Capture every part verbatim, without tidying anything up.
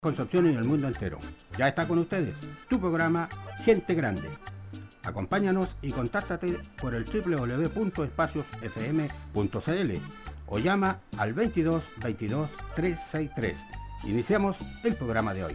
Concepción y el mundo entero. Ya está con ustedes tu programa Gente Grande. Acompáñanos y contáctate por el doble u doble u doble u punto espacios f m punto c l o llama al veintidós veintidós trescientos sesenta y tres. Iniciamos el programa de hoy.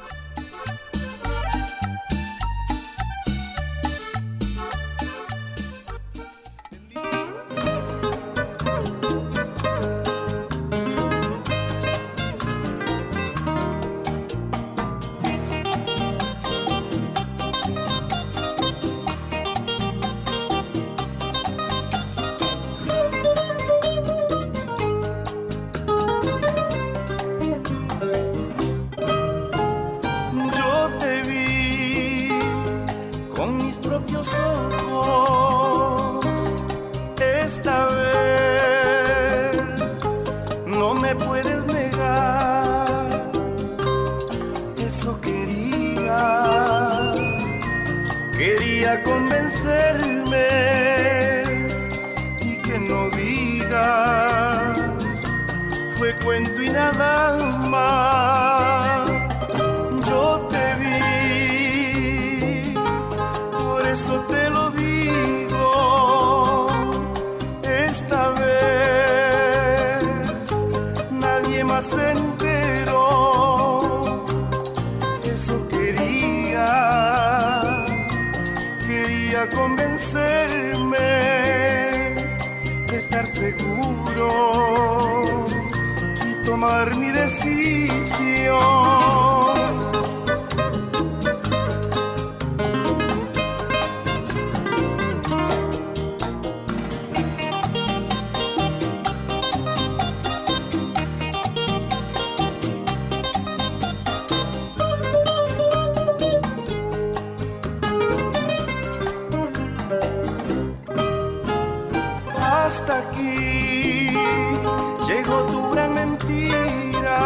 Hasta aquí llegó tu gran mentira.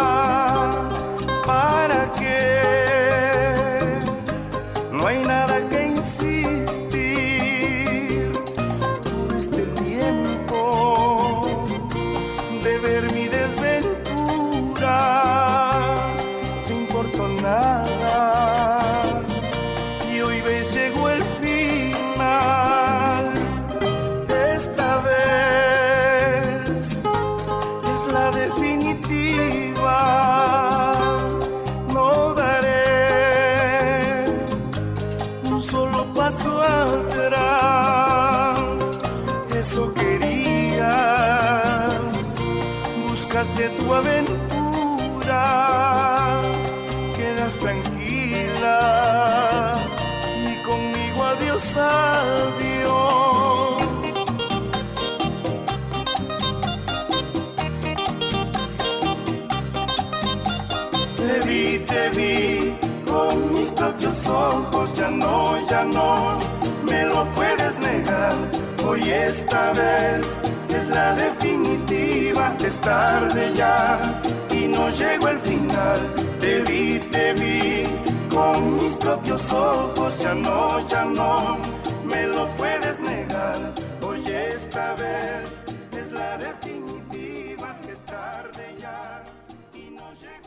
¿Para qué? No hay nada que insistir. Todo este tiempo de ver mi desventura, no importó nada. Y hoy ves, llegó el final. Esta vez es la definitiva. No daré un solo paso atrás. Eso querías, buscaste tu aventura. Quedas tranquila y conmigo adiós, adiós. Te vi, te vi con mis propios ojos, ya no, ya no me lo puedes negar. Hoy esta vez es la definitiva, es tarde ya y no llegó el final. Te vi, te vi con mis propios ojos, ya no, ya no me lo puedes negar. Hoy esta vez es la definitiva, es tarde ya y no llegó.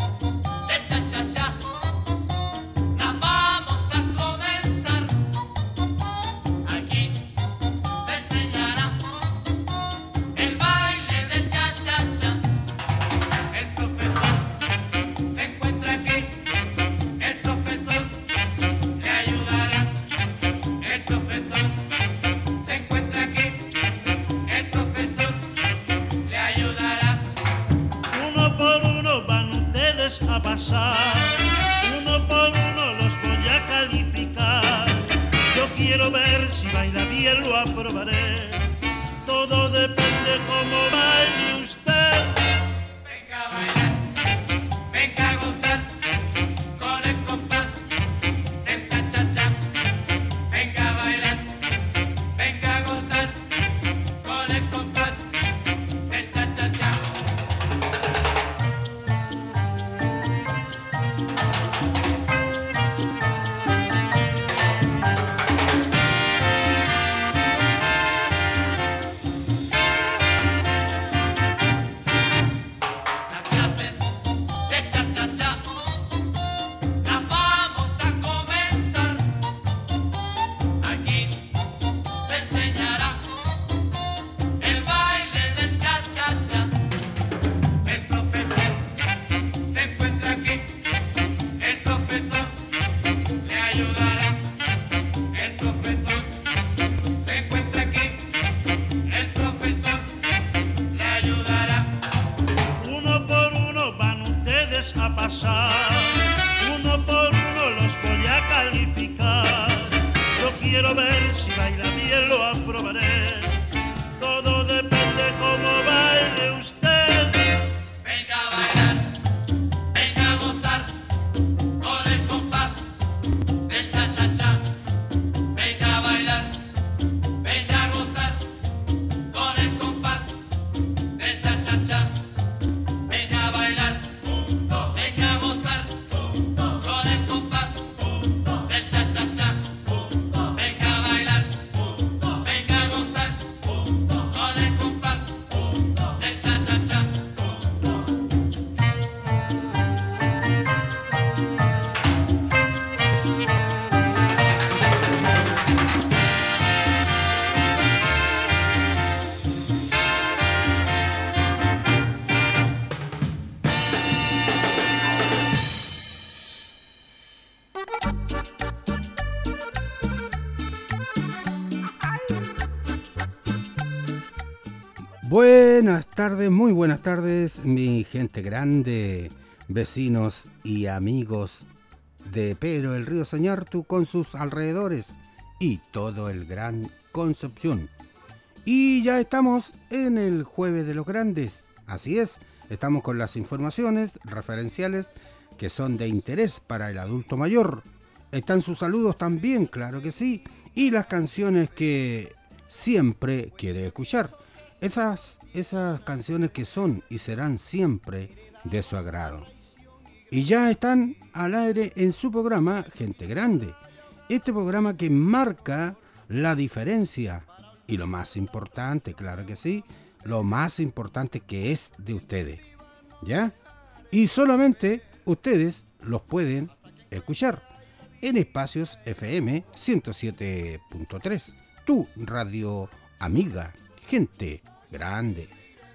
Las vamos a comenzar. pasar, uno por uno los voy a calificar. Yo quiero ver si baila bien, lo aprobaré. Todo depende cómo baile usted. Venga a bailar, venga a gozar con el compás del cha-cha-cha. Venga a bailar, venga a gozar con el compás del cha-cha-cha. Venga a bailar, venga a gozar con el compás del cha-cha-cha. Venga a bailar, venga a gozar con el compás del cha-cha-cha. Buenas tardes, muy buenas tardes, mi gente grande, vecinos y amigos de Pedro el Río Sañartu con sus alrededores y todo el Gran Concepción. Y ya estamos en el Jueves de los Grandes, así es, estamos con las informaciones referenciales que son de interés para el adulto mayor. Están sus saludos también, claro que sí, y las canciones que siempre quiere escuchar. Esas, esas canciones que son y serán siempre de su agrado. Y ya están al aire en su programa Gente Grande. Este programa que marca la diferencia y lo más importante, claro que sí, lo más importante que es de ustedes. ¿Ya? Y solamente ustedes los pueden escuchar en Espacios F M ciento siete punto tres, tu radio amiga. Gente grande.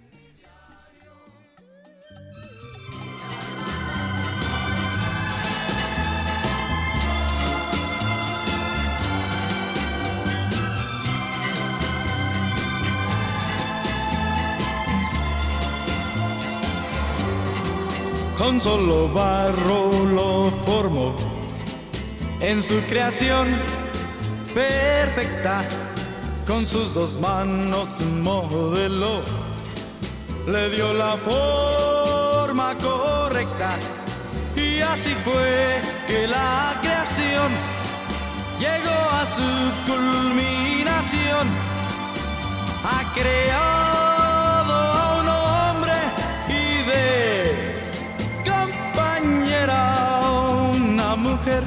Con solo barro lo formó en su creación perfecta. Con sus dos manos modeló, le dio la forma correcta. Y así fue que la creación llegó a su culminación. Ha creado a un hombre y de compañera una mujer.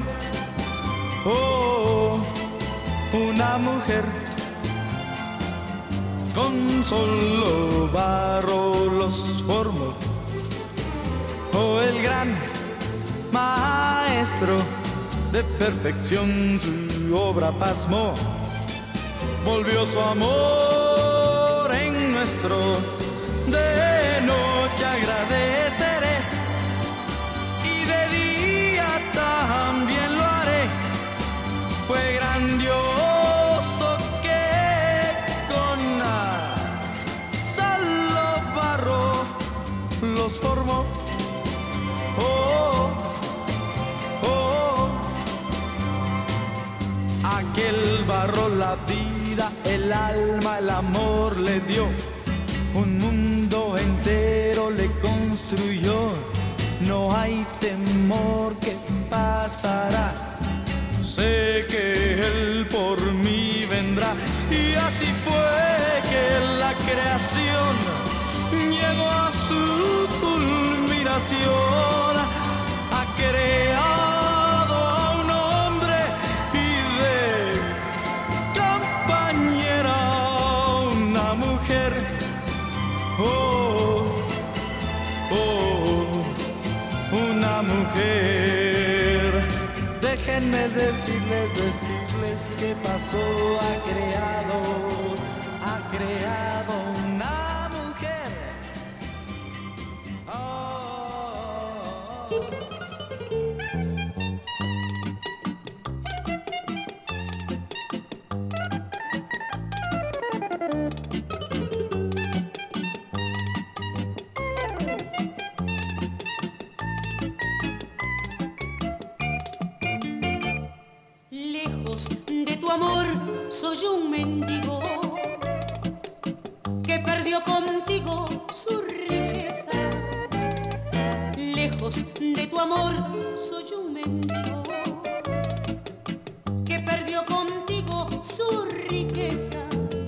Oh, una mujer. Con solo barro los formó. Oh, el gran maestro de perfección su obra pasmó. Volvió su amor en nuestro. De noche agradeceré y de día también lo haré. Fue grandioso los formó. Oh, oh, aquel barro la vida, el alma, el amor le dio. Un mundo entero le construyó. No hay temor que pasará. Sé que él por mí vendrá. Y así fue que la creación llegó a su culminación. Ha creado a un hombre y de compañera una mujer. Oh, oh, una mujer. Déjenme decirles, decirles qué pasó. Ha creado, ha creado una mujer. soy un mendigo que perdió contigo su riqueza. Lejos de tu amor soy un mendigo que perdió contigo su riqueza.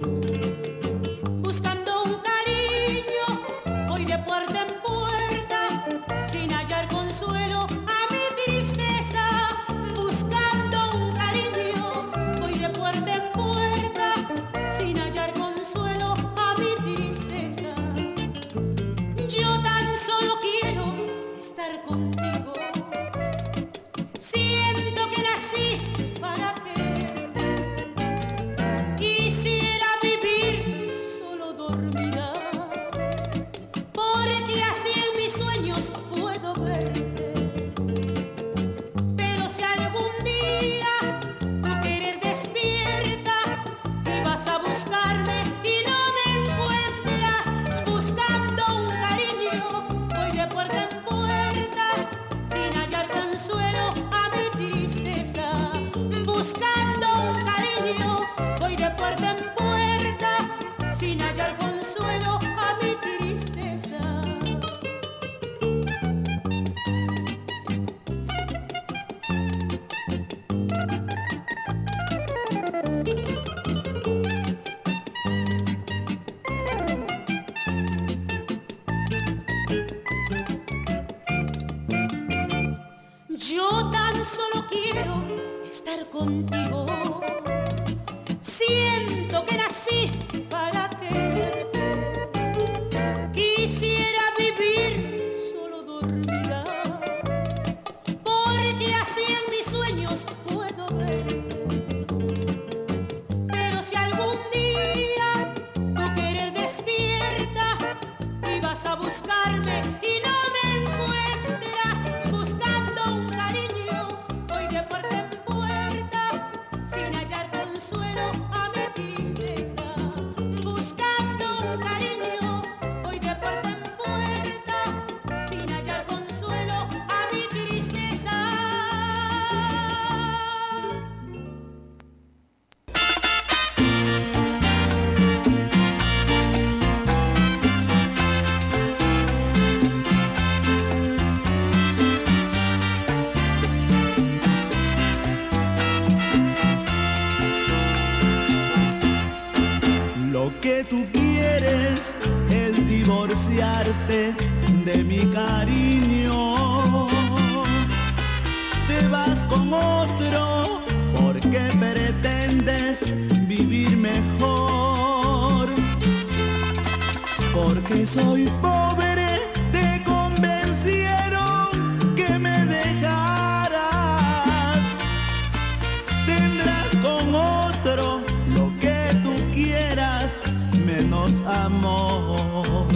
Buscando un cariño, voy de puerta en puerta, sin hallar consuelo a mi tristeza. Buscando un cariño, voy de puerta en puerta, sin hallar consuelo a mi tristeza. Yo tan solo quiero estar contigo. Siento que nací para quererte. Quisiera vivir solo dormida, porque así en mis sueños puedo verte. Pero si algún día tu querer despierta y vas a buscarme y no me encuentras, buscando un cariño, voy de puerta en puerta, sin hallar consuelo a mi tristeza. Buscando un cariño, voy de puerta en puerta, sin hallar consuelo a mi tristeza. Yo tan solo quiero estar contigo. Siento que nací para quererte. Quisiera vivir solo dormida, porque así en mis sueños puedo verte. Pero si algún día tu querer despierta y vas a buscarme y no me encuentras, buscando un cariño, voy de puerta en puerta, sin hallar consuelo a mi tristeza. Buscando un cariño, voy de puerta en puerta, sin hallar consuelo a mi tristeza. Lo que tú quieres es divorciarte de mi cariño. Te vas con otro porque pretendes vivir mejor. Porque soy pobre, te convencieron que me dejaras. Tendrás con otro lo que tú quieras, menos amor.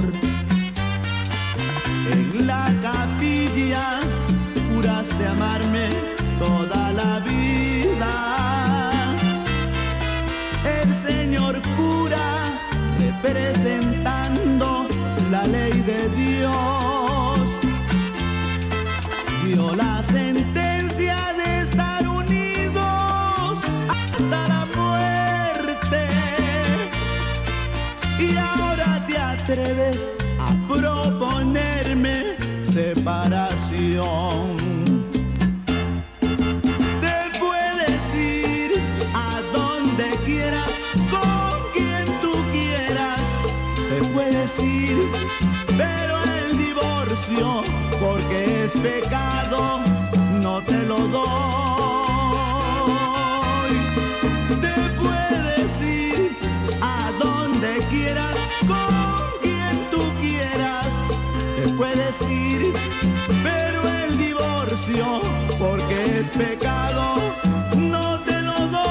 En la capilla juraste amarme toda la vida. El señor cura, representando la ley de Dios, dio la sentencia de estar unidos hasta la muerte. Y ahora te atreves a proponerme separación. Te puedes ir a donde quieras, con quien tú quieras. Te puedes ir, pero el divorcio, porque es pecado, no te lo doy. Te puedes ir a donde quieras, con quien tú quieras. Te puedes ir, pero el divorcio, porque es pecado, no te lo doy.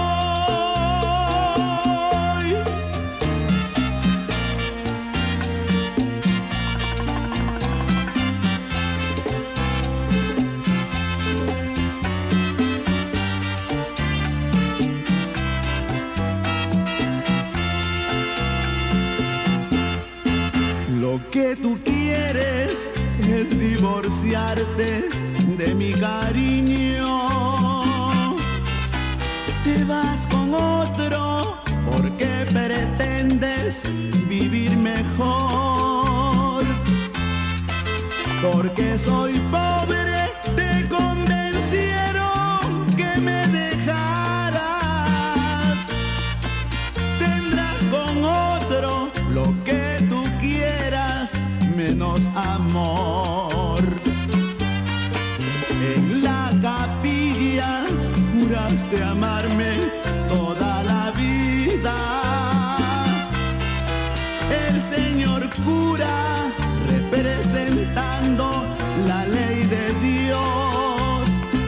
Lo que tú quieres es divorciarte de mi cariño. Te vas con otro porque pretendes vivir mejor. Porque soy pobre, te convencieron que me dejarás. Tendrás con otro lo que tú quieras, menos amor. En la capilla juraste amarme toda la vida. El señor cura representando la ley de Dios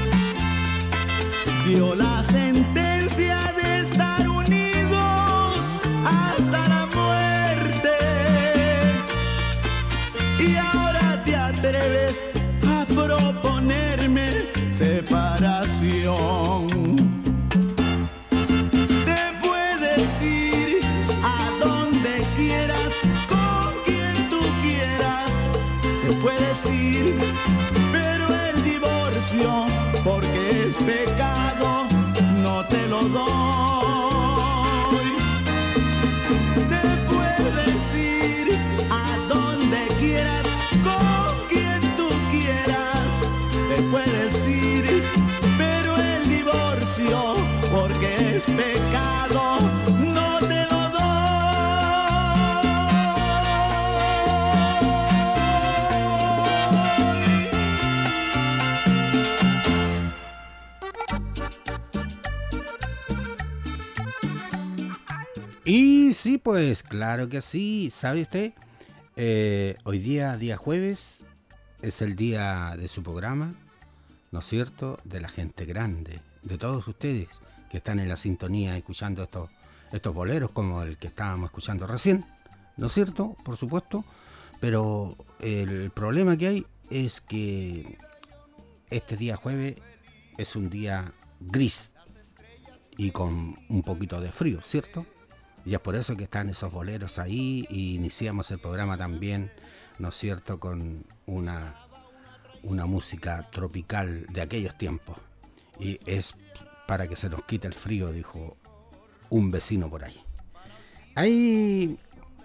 dio la sentencia de estar unidos hasta la muerte. Y ahora te atreves a proponerme separación. Te puedes ir a donde quieras, con quien tú quieras. Te puedes ir, pero el divorcio, porque es pecado, no te lo doy. Te puedes ir a donde quieras, con quien tú quieras. Te puedes ir, pero el divorcio, porque es pecado, no te lo doy. Y sí, pues claro que sí. ¿Sabe usted? Eh, hoy día, día jueves, es el día de su programa, ¿no es cierto? De la gente grande, de todos ustedes que están en la sintonía escuchando estos, estos boleros como el que estábamos escuchando recién, ¿no es cierto? Por supuesto. Pero el problema que hay es que este día jueves es un día gris y con un poquito de frío, ¿cierto? Y es por eso que están esos boleros ahí, y iniciamos el programa también, ¿no es cierto?, con una, una música tropical de aquellos tiempos. Y es para que se nos quite el frío, dijo un vecino por ahí. Ahí,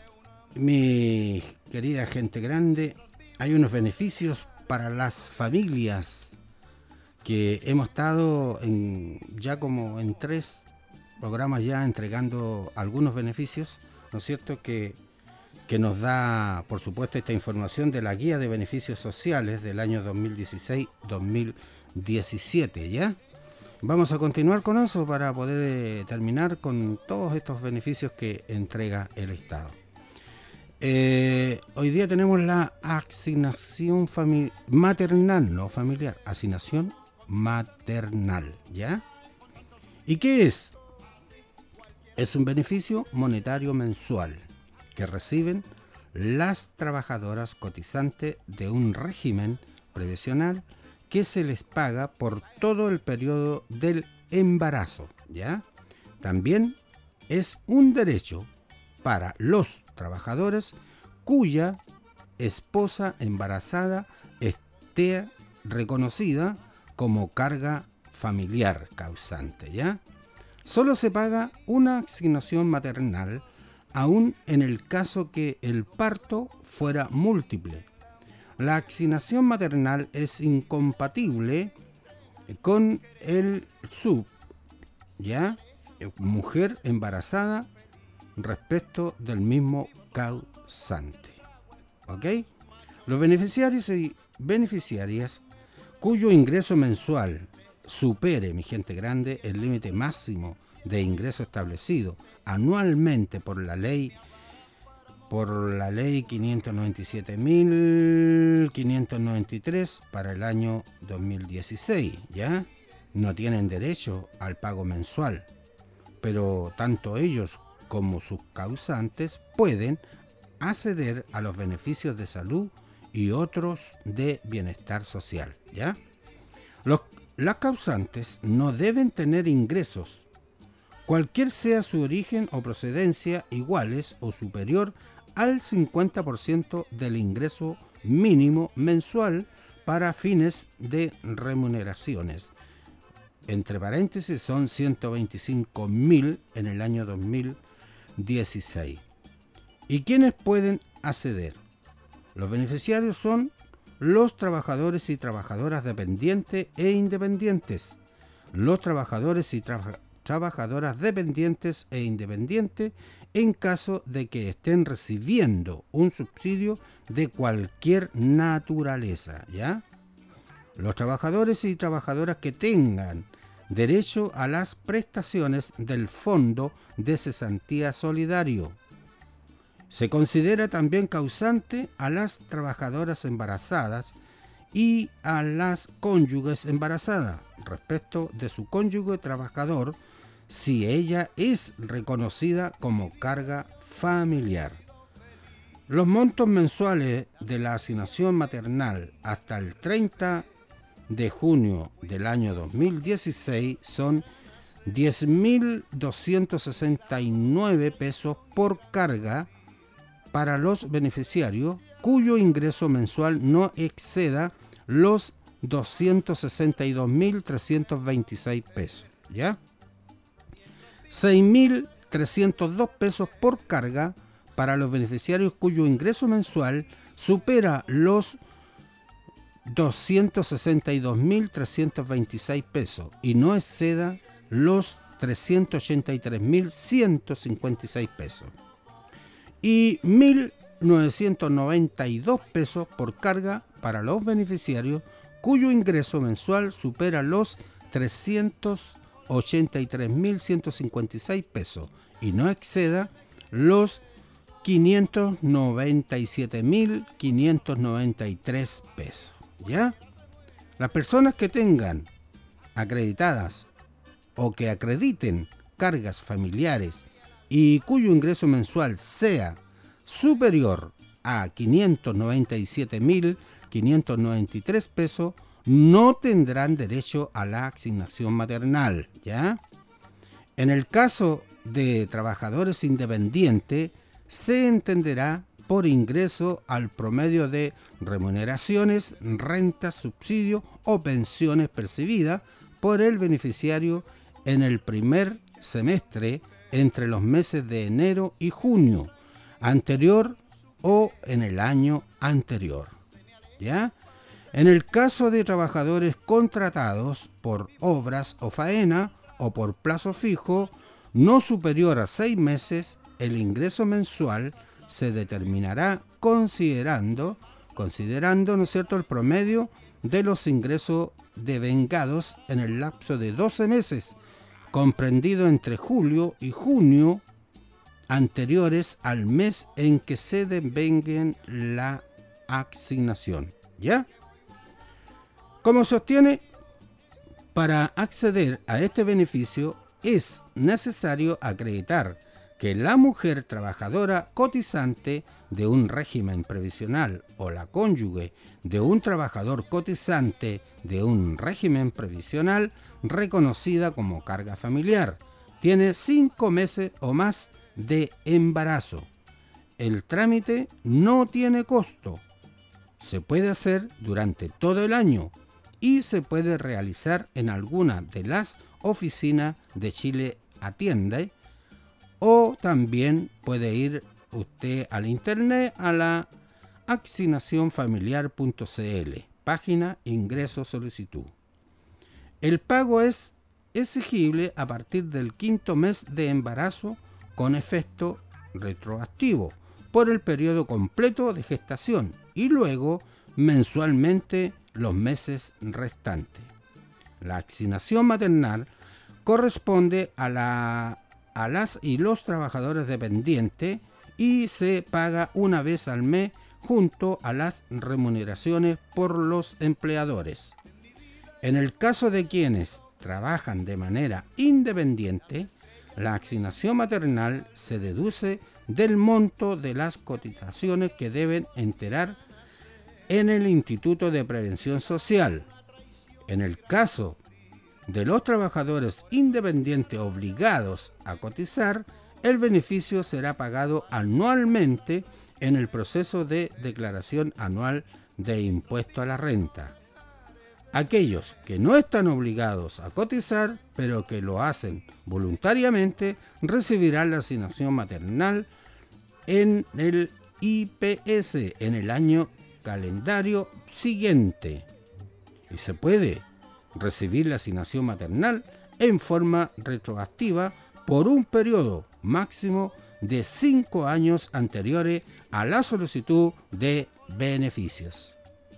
mi querida gente grande, hay unos beneficios para las familias que hemos estado en, ya como en tres programas ya entregando algunos beneficios, ¿no es cierto?, que, que nos da, por supuesto, esta información de la Guía de Beneficios Sociales del año dos mil dieciséis dos mil diecisiete, ¿ya? Vamos a continuar con eso para poder eh, terminar con todos estos beneficios que entrega el Estado. Eh, hoy día tenemos la asignación fami- maternal, no familiar, asignación maternal, ¿ya? ¿Y qué es? Es un beneficio monetario mensual que reciben las trabajadoras cotizantes de un régimen previsional que se les paga por todo el periodo del embarazo, ¿ya? También es un derecho para los trabajadores cuya esposa embarazada esté reconocida como carga familiar causante, ¿ya? Solo se paga una asignación maternal, aun en el caso que el parto fuera múltiple. La asignación maternal es incompatible con el sub, ¿ya? Mujer embarazada respecto del mismo causante, ¿ok? Los beneficiarios y beneficiarias cuyo ingreso mensual supere, mi gente grande, el límite máximo de ingreso establecido anualmente por la ley por la ley quinientos noventa y siete mil quinientos noventa y tres para el año dos mil dieciséis, ¿ya? No tienen derecho al pago mensual, pero tanto ellos como sus causantes pueden acceder a los beneficios de salud y otros de bienestar social, ¿ya? Los Las causantes no deben tener ingresos, cualquier sea su origen o procedencia, iguales o superior al cincuenta por ciento del ingreso mínimo mensual para fines de remuneraciones. Entre paréntesis son ciento veinticinco mil en el año dos mil dieciséis. ¿Y quiénes pueden acceder? Los beneficiarios son los trabajadores y trabajadoras dependientes e independientes, los trabajadores y tra- trabajadoras dependientes e independientes en caso de que estén recibiendo un subsidio de cualquier naturaleza, ¿ya? Los trabajadores y trabajadoras que tengan derecho a las prestaciones del Fondo de Cesantía Solidario. Se considera también causante a las trabajadoras embarazadas y a las cónyuges embarazadas respecto de su cónyuge trabajador si ella es reconocida como carga familiar. Los montos mensuales de la asignación maternal hasta el treinta de junio del año dos mil dieciséis son diez mil doscientos sesenta y nueve pesos por carga para los beneficiarios cuyo ingreso mensual no exceda los doscientos sesenta y dos mil trescientos veintiséis pesos, ¿ya? seis mil trescientos dos pesos por carga para los beneficiarios cuyo ingreso mensual supera los doscientos sesenta y dos mil trescientos veintiséis pesos y no exceda los trescientos ochenta y tres mil ciento cincuenta y seis pesos. Y mil novecientos noventa y dos pesos por carga para los beneficiarios cuyo ingreso mensual supera los trescientos ochenta y tres mil ciento cincuenta y seis pesos y no exceda los quinientos noventa y siete mil quinientos noventa y tres pesos, ¿ya? Las personas que tengan acreditadas o que acrediten cargas familiares y cuyo ingreso mensual sea superior a quinientos noventa y siete mil quinientos noventa y tres pesos no tendrán derecho a la asignación maternal, ¿ya? En el caso de trabajadores independientes se entenderá por ingreso al promedio de remuneraciones, rentas, subsidios o pensiones percibidas por el beneficiario en el primer semestre entre los meses de enero y junio anterior o en el año anterior, ¿ya? En el caso de trabajadores contratados por obras o faena o por plazo fijo no superior a seis meses, el ingreso mensual se determinará considerando, considerando, ¿no es cierto?, el promedio de los ingresos devengados en el lapso de doce meses, comprendido entre julio y junio anteriores al mes en que se devenguen la asignación, ¿ya? Como se obtiene, para acceder a este beneficio es necesario acreditar que la mujer trabajadora cotizante de un régimen previsional o la cónyuge de un trabajador cotizante de un régimen previsional reconocida como carga familiar tiene cinco meses o más de embarazo. El trámite no tiene costo. Se puede hacer durante todo el año y se puede realizar en alguna de las oficinas de Chile Atiende, o también puede ir usted al internet a la asignación familiar punto c l, página ingreso solicitud. El pago es exigible a partir del quinto mes de embarazo con efecto retroactivo por el periodo completo de gestación y luego mensualmente los meses restantes. La asignación maternal corresponde a la a las y los trabajadores dependientes y se paga una vez al mes junto a las remuneraciones por los empleadores. En el caso de quienes trabajan de manera independiente, la asignación maternal se deduce del monto de las cotizaciones que deben enterar en el Instituto de Prevención Social. En el caso de los trabajadores independientes obligados a cotizar, el beneficio será pagado anualmente en el proceso de declaración anual de impuesto a la renta. Aquellos que no están obligados a cotizar, pero que lo hacen voluntariamente, recibirán la asignación maternal en el I P S en el año calendario siguiente. Y se puede recibir la asignación maternal en forma retroactiva por un periodo máximo de cinco años anteriores a la solicitud de beneficios.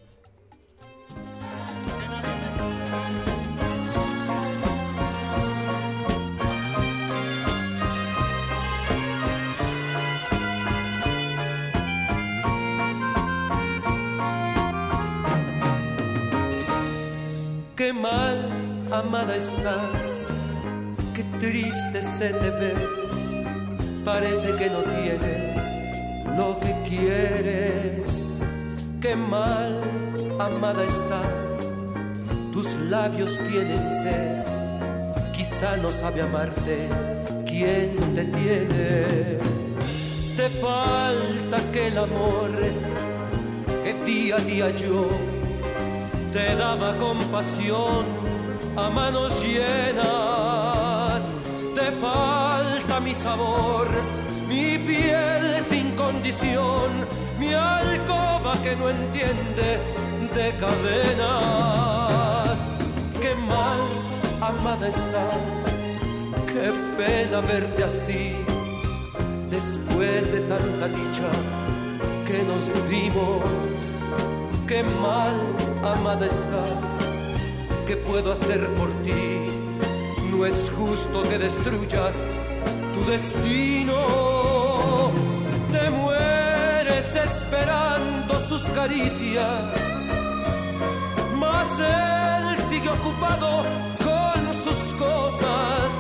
Qué mal, amada, estás, qué triste se te ve, parece que no tienes lo que quieres. Qué mal, amada, estás, tus labios tienen sed, quizá no sabe amarte quien te tiene. Te falta aquel amor que día a día yo te daba compasión a manos llenas. Te falta mi sabor, mi piel sin condición, mi alcoba que no entiende de cadenas. Qué mal, amada, estás, qué pena verte así, después de tanta dicha que nos dimos. Qué mal, amada, estás, ¿qué puedo hacer por ti? No es justo que destruyas tu destino. Te mueres esperando sus caricias, mas él sigue ocupado con sus cosas.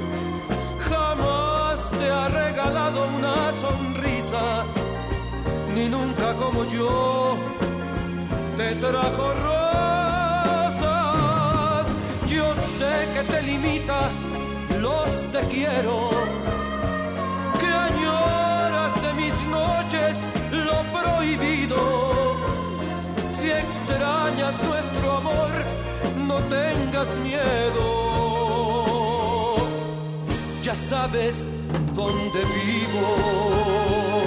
Jamás te ha regalado una sonrisa, ni nunca como yo te trajo rosas. Yo sé que te limita los te quiero, que añoras de mis noches lo prohibido. Si extrañas nuestro amor, no tengas miedo. Ya sabes dónde vivo.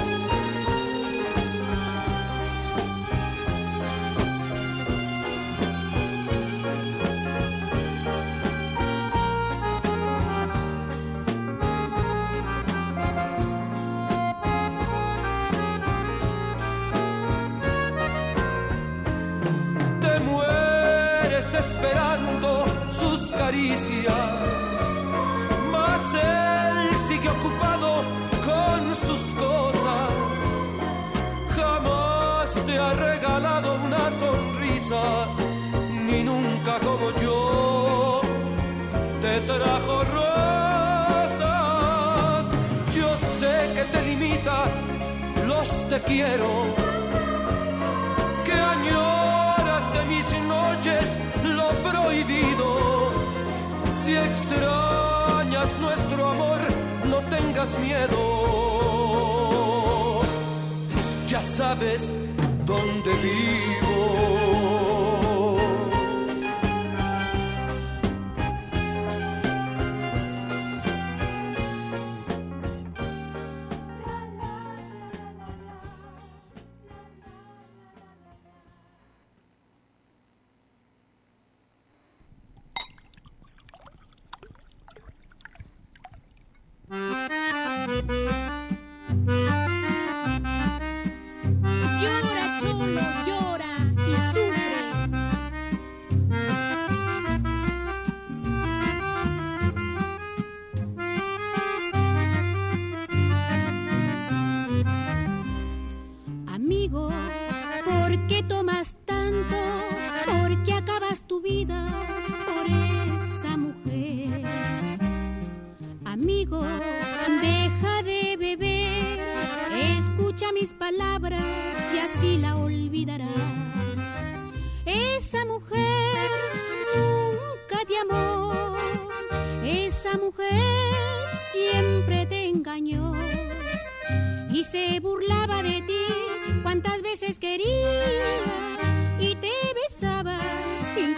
Esperando sus caricias, mas él sigue ocupado con sus cosas. Jamás te ha regalado una sonrisa, ni nunca como yo te trajo rosas. Yo sé que te limita los te quiero, que añoras de mis noches lo prohibido. Si extrañas nuestro amor, no tengas miedo. Ya sabes dónde vivo. Llora, cholo, llora y sufre. Amigo, ¿por qué tomas tanto? ¿Por qué acabas tu vida por esa mujer? Amigo, deja de beber, escucha mis palabras y así la olvidarás. Esa mujer nunca te amó, esa mujer siempre te engañó y se burlaba de ti cuantas veces quería y te besaba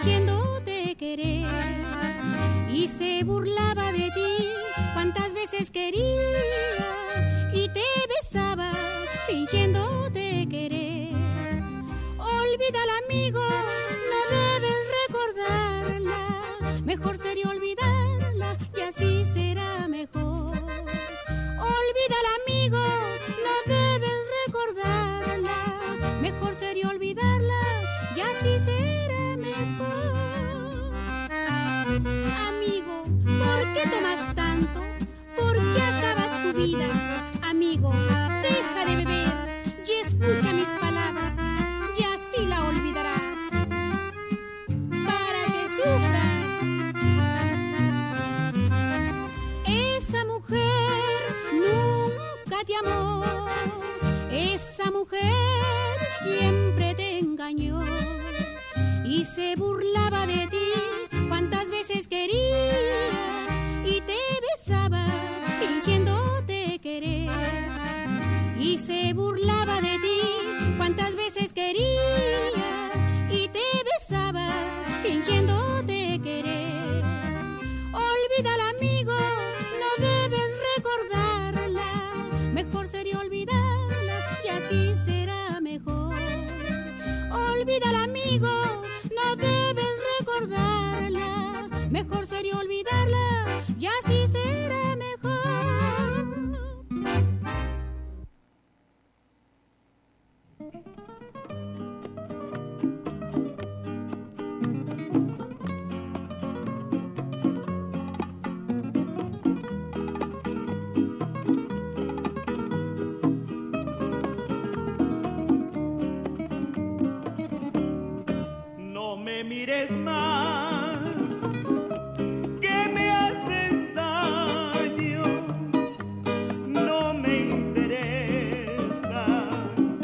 se burlaba de ti cuantas veces quería y te besaba fingiéndote querer. Y se burlaba de ti cuantas veces quería y te besaba fingiéndote querer. Olvídala, amigo, no debes recordarla, mejor sería olvidarla y así será mejor. Olvídala, amigo, no debes recordarla, mejor sería olvidarla y así será mejor. Mires más, que me haces daño, no me interesa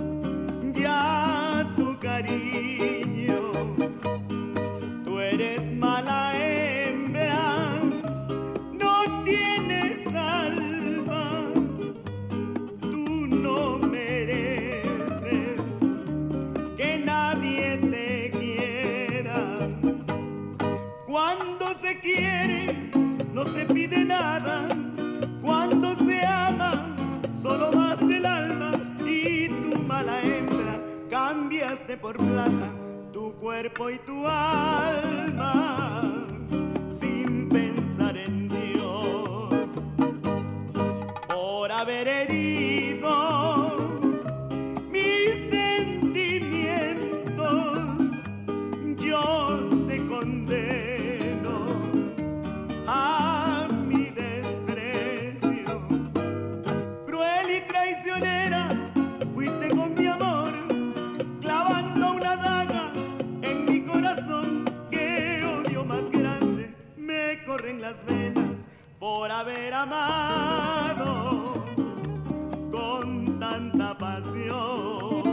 ya tu cariño. Tú eres mala hembra, no tienes alma, tú no mereces que nadie te quiera. Cuando se quiere, no se pide nada. Cuando se ama, solo más del alma. Y tu mala hembra, cambiaste por plata tu cuerpo y tu alma, sin pensar en Dios. Por haber herido mis sentimientos, yo te condeno a mi desprecio. Cruel y traicionera fuiste con mi amor, clavando una daga en mi corazón. Qué odio más grande me corre en las venas por haber amado con tanta pasión.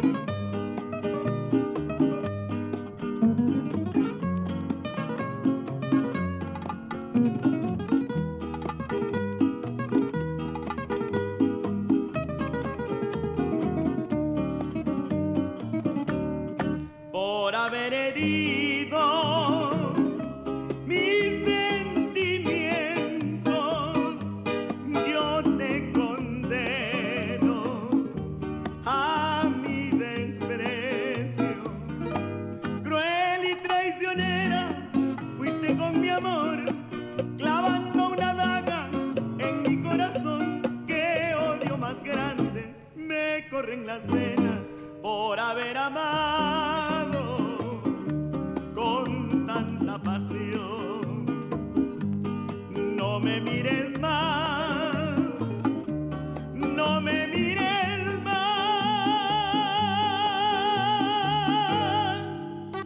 Por haber herido mis sentimientos, yo te condeno a mi desprecio. Cruel y traicionera fuiste con mi amor, clavando una daga en mi corazón. Qué odio más grande me corre en las venas por haber amado con tanta pasión. No me mires más, no me mires más.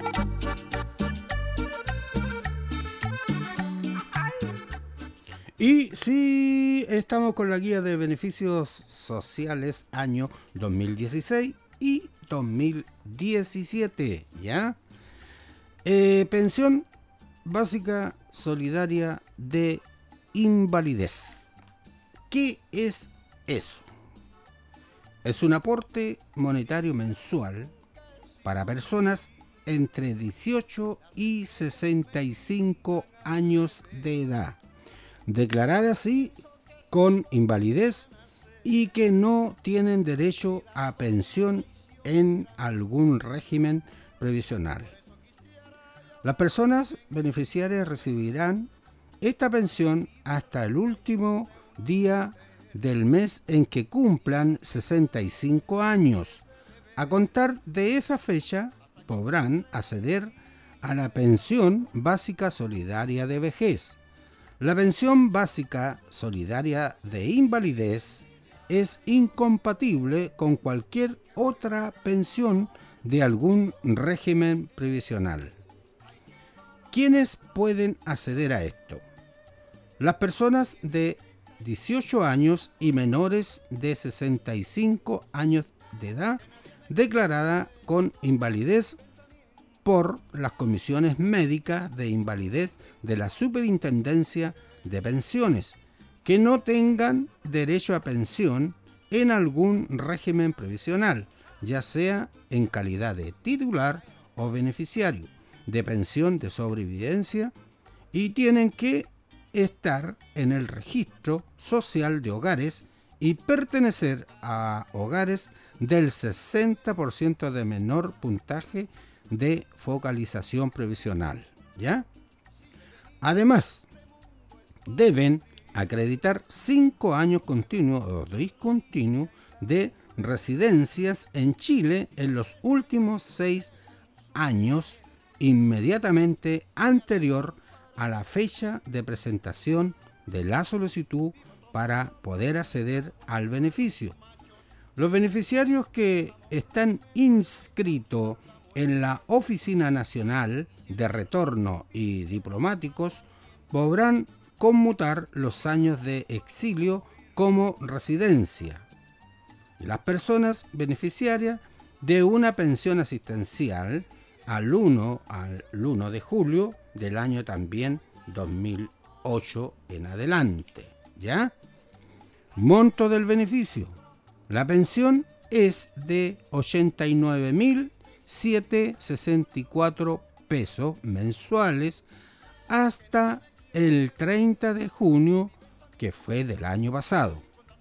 Y sí, estamos con la guía de beneficios sociales año dos mil dieciséis y dos mil diecisiete, ¿ya? Eh, pensión básica solidaria de invalidez. ¿Qué es eso? Es un aporte monetario mensual para personas entre dieciocho y sesenta y cinco años de edad, declarada así con invalidez y que no tienen derecho a pensión en algún régimen previsional. Las personas beneficiarias recibirán esta pensión hasta el último día del mes en que cumplan sesenta y cinco años. A contar de esa fecha podrán acceder a la pensión básica solidaria de vejez. La pensión básica solidaria de invalidez es incompatible con cualquier otra pensión de algún régimen previsional. ¿Quiénes pueden acceder a esto? Las personas de dieciocho años y menores de sesenta y cinco años de edad declarada con invalidez por las comisiones médicas de invalidez de la Superintendencia de Pensiones que no tengan derecho a pensión en algún régimen previsional, ya sea en calidad de titular o beneficiario de pensión de sobrevivencia, y tienen que estar en el registro social de hogares y pertenecer a hogares del sesenta por ciento de menor puntaje de focalización previsional, ¿ya? Además, deben acreditar cinco años continuos o discontinuos de residencias en Chile en los últimos seis años inmediatamente anterior a la fecha de presentación de la solicitud para poder acceder al beneficio. Los beneficiarios que están inscritos en la Oficina Nacional de Retorno y Diplomáticos podrán conmutar los años de exilio como residencia. Las personas beneficiarias de una pensión asistencial al uno al uno de julio del año también dos mil ocho en adelante, ¿ya? Monto del beneficio. La pensión es de ochenta y nueve mil setecientos sesenta y cuatro pesos mensuales hasta el treinta de junio, que fue del año pasado.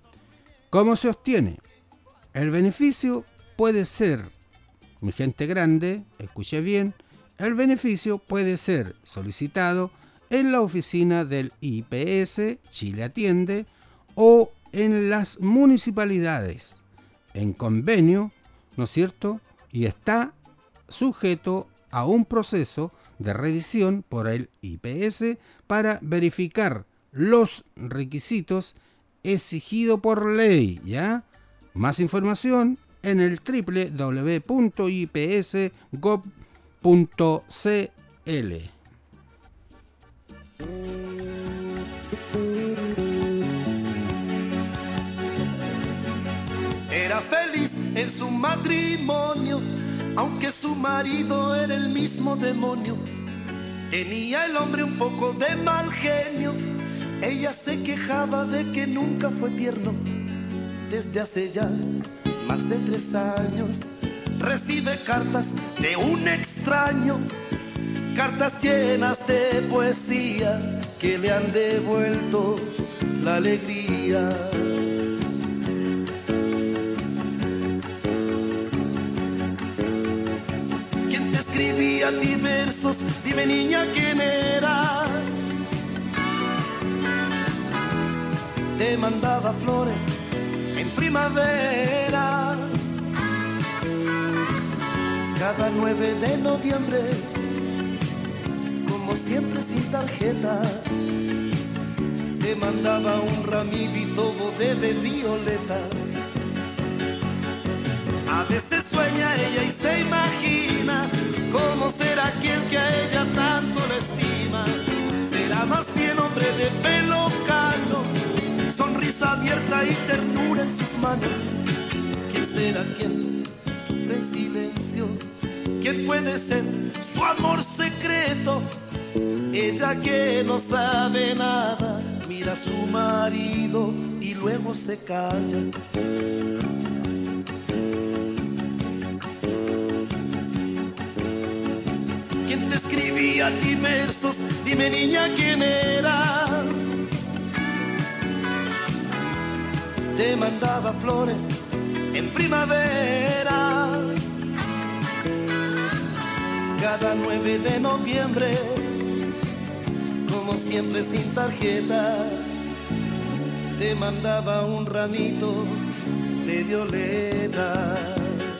¿Cómo se obtiene? El beneficio puede ser, mi gente grande, escuche bien, el beneficio puede ser solicitado en la oficina del I P S, Chile Atiende, o en las municipalidades, en convenio, ¿no es cierto? Y está sujeto a un proceso de revisión por el I P S para verificar los requisitos exigidos por ley, ¿ya? Más información en el doble u doble u doble u punto i p s punto gov punto c l. Era feliz en su matrimonio, aunque su marido era el mismo demonio. Tenía el hombre un poco de mal genio, ella se quejaba de que nunca fue tierno. Desde hace ya más de tres años recibe cartas de un extraño, cartas llenas de poesía que le han devuelto la alegría. ¿Quién te escribía a ti versos? Dime, niña, ¿quién era? Te mandaba flores en primavera, cada nueve de noviembre, como siempre sin tarjeta, te mandaba un ramito de violeta. A veces sueña ella y se imagina cómo será aquel que a ella tanto la estima. Será más bien hombre de pelo cano, sonrisa abierta y ternura en sus manos. ¿Quién será quien sufre en silencio? ¿Quién puede ser su amor secreto? Ella que no sabe nada, mira a su marido y luego se calla. ¿Quién te escribía a ti versos? Dime, niña, ¿quién era? Te mandaba flores en primavera, cada nueve de noviembre, como siempre sin tarjeta, te mandaba un ramito de violeta.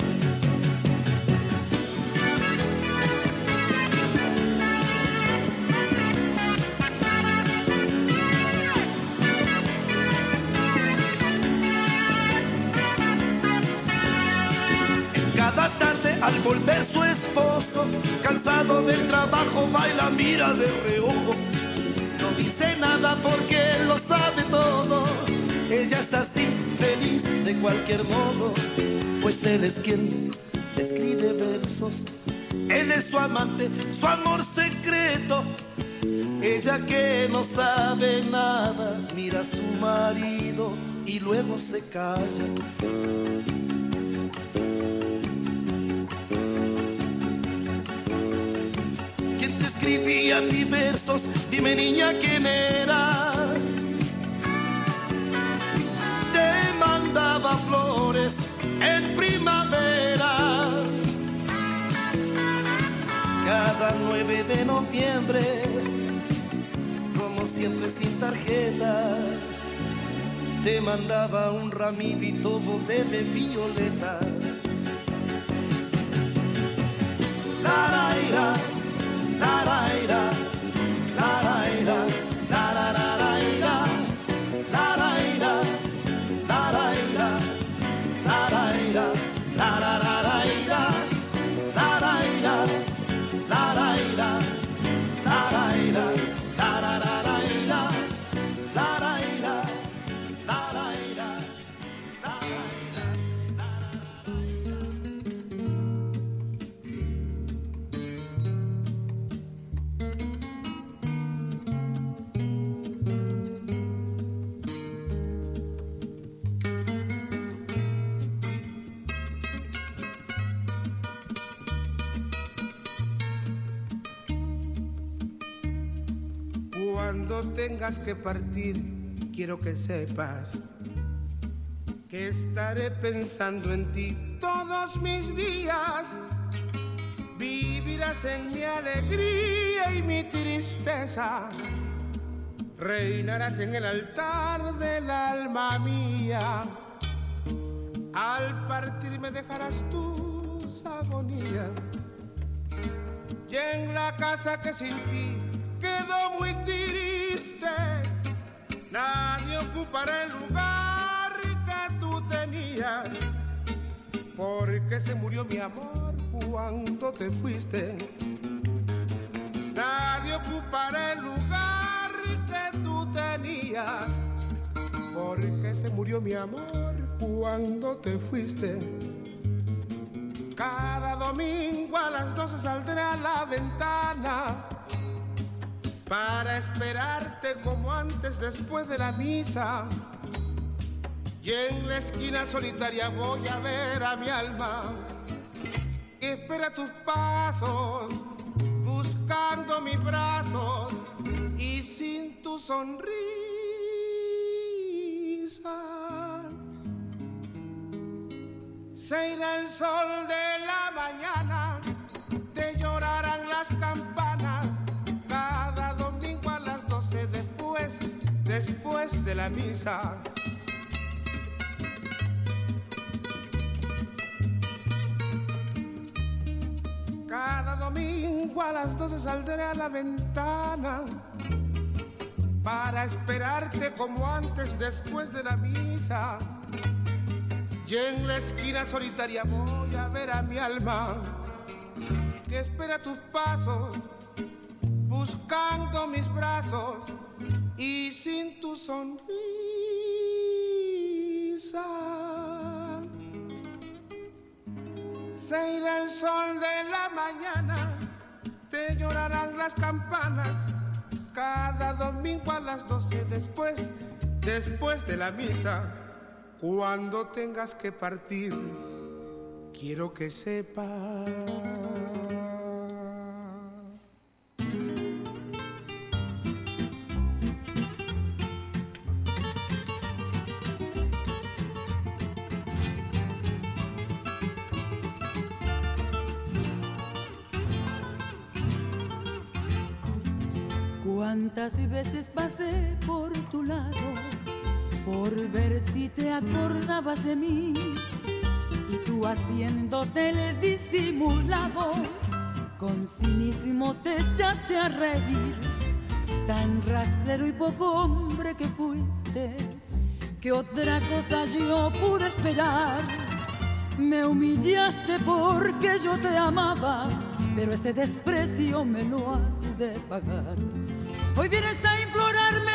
Cada tarde al volver su esposo, cansado del trabajo, baila, mira de reojo. No dice nada porque lo sabe todo. Ella es así, feliz de cualquier modo, pues él es quien le escribe versos Él es su amante, su amor secreto. Ella que no sabe nada, mira a su marido y luego se calla. ¿Quién te escribía mis versos? Dime, niña, ¿quién era? Te mandaba flores en primavera. Cada nueve de noviembre, como siempre sin tarjeta, te mandaba un ramito de violeta. La la ira, la la ira, la la ira, la la la la ira, la la ira, la la ira, la la ira, la la la la ira, la la ira, la la ira, la la ira, la la la la ira, la la ira, la la ira, la la Cuando tengas que partir, quiero que sepas que estaré pensando en ti todos mis días. Vivirás en mi alegría y mi tristeza. Reinarás en el altar del alma mía. Al partir me dejarás tus agonías. Y en la casa que sin ti quedó muy triste, nadie ocupará el lugar que tú tenías, porque se murió mi amor cuando te fuiste. Nadie ocupará el lugar que tú tenías, porque se murió mi amor cuando te fuiste. Cada domingo a las doce saldré a la ventana para esperarte como antes después de la misa. Y en la esquina solitaria voy a ver a mi alma que espera tus pasos, buscando mis brazos, y sin tu sonrisa se irá el sol de la mañana, te llorarán las campanas. Cada domingo a las doce después, después de la misa. Cada domingo a las doce saldré a la ventana para esperarte como antes después de la misa. Y en la esquina solitaria voy a ver a mi alma que espera tus pasos, buscando mis brazos, y sin tu sonrisa se irá el sol de la mañana, te llorarán las campanas. Cada domingo a las doce después, después de la misa. Cuando tengas que partir, quiero que sepas cuántas veces pasé por tu lado por ver si te acordabas de mí, y tú haciéndote el disimulado, con cinismo te echaste a reír. Tan rastrero y poco hombre que fuiste, que otra cosa yo pude esperar. Me humillaste porque yo te amaba, pero ese desprecio me lo has de pagar. Hoy vienes a implorarme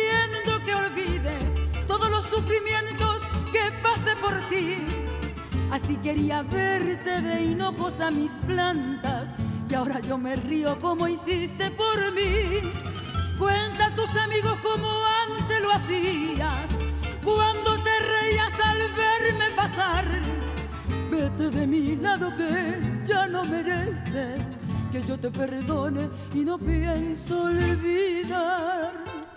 pidiendo que olvide todos los sufrimientos que pasé por ti, Así quería verte de hinojos a mis plantas, y ahora yo me río como hiciste por mí. Cuenta a tus amigos como antes lo hacías, cuando te reías al verme pasar. Vete de mi lado que ya no mereces que yo te perdone y no pienso olvidar.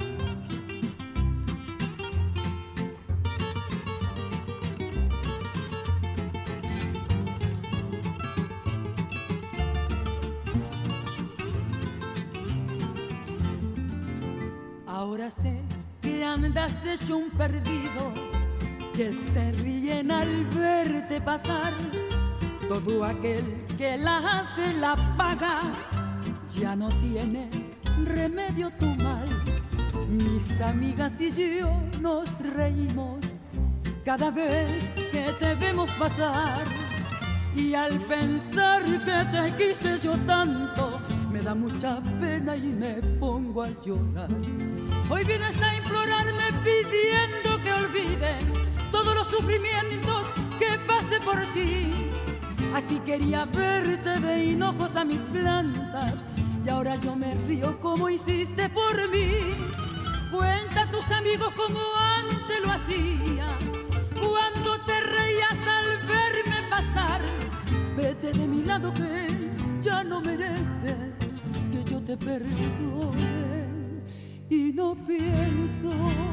Ahora sé que andas hecho un perdido, que se ríen al verte pasar. Todo aquel que la hace la paga, ya no tiene remedio tu mal. Mis amigas y yo nos reímos cada vez que te vemos pasar. Y al pensar que te quise yo tanto, me da mucha pena y me pongo a llorar. Hoy vienes a implorarme pidiendo que olvide todos los sufrimientos que pasé por ti. Así quería verte de hinojos a mis plantas, y ahora yo me río como hiciste por mí. Cuenta a tus amigos como antes lo hacías, cuando te reías al verme pasar. Vete de mi lado que ya no mereces que yo te perdone y no pienso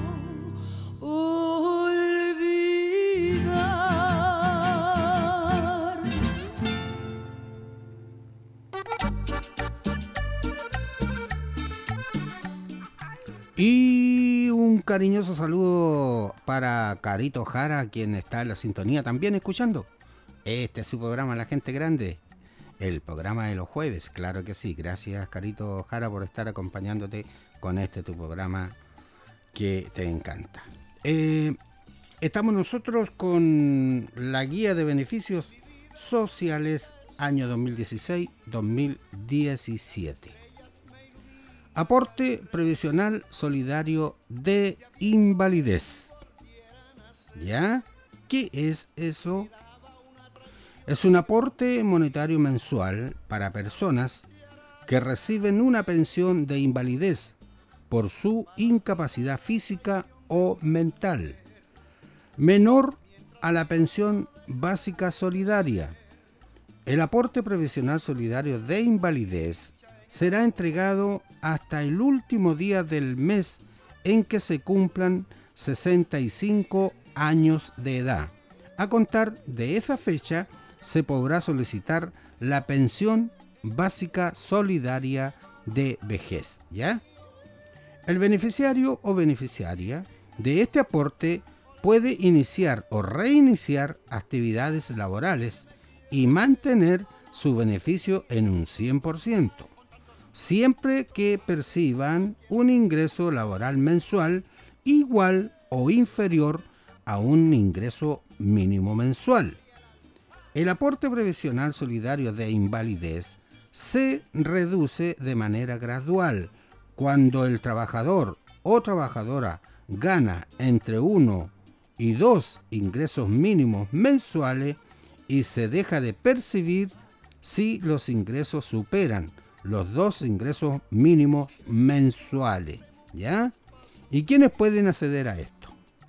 olvidar. Y un cariñoso saludo para Carito Jara, quien está en la sintonía también escuchando. Este es su programa La Gente Grande, el programa de los jueves, claro que sí. Gracias, Carito Jara, por estar acompañándote con este tu programa que te encanta. Eh, estamos nosotros con la guía de beneficios sociales año dos mil dieciséis dos mil diecisiete. Aporte previsional solidario de invalidez. ¿Ya? ¿Qué es eso? Es un aporte monetario mensual para personas que reciben una pensión de invalidez por su incapacidad física o mental, menor a la pensión básica solidaria. El aporte previsional solidario de invalidez será entregado hasta el último día del mes en que se cumplan sesenta y cinco años de edad. A contar de esa fecha, se podrá solicitar la pensión básica solidaria de vejez, ¿ya? El beneficiario o beneficiaria de este aporte puede iniciar o reiniciar actividades laborales y mantener su beneficio en un cien por ciento, siempre que perciban un ingreso laboral mensual igual o inferior a un ingreso mínimo mensual. El aporte previsional solidario de invalidez se reduce de manera gradual cuando el trabajador o trabajadora gana entre uno y dos ingresos mínimos mensuales y se deja de percibir si los ingresos superan los dos ingresos mínimos mensuales, ¿ya? ¿Y quiénes pueden acceder a esto?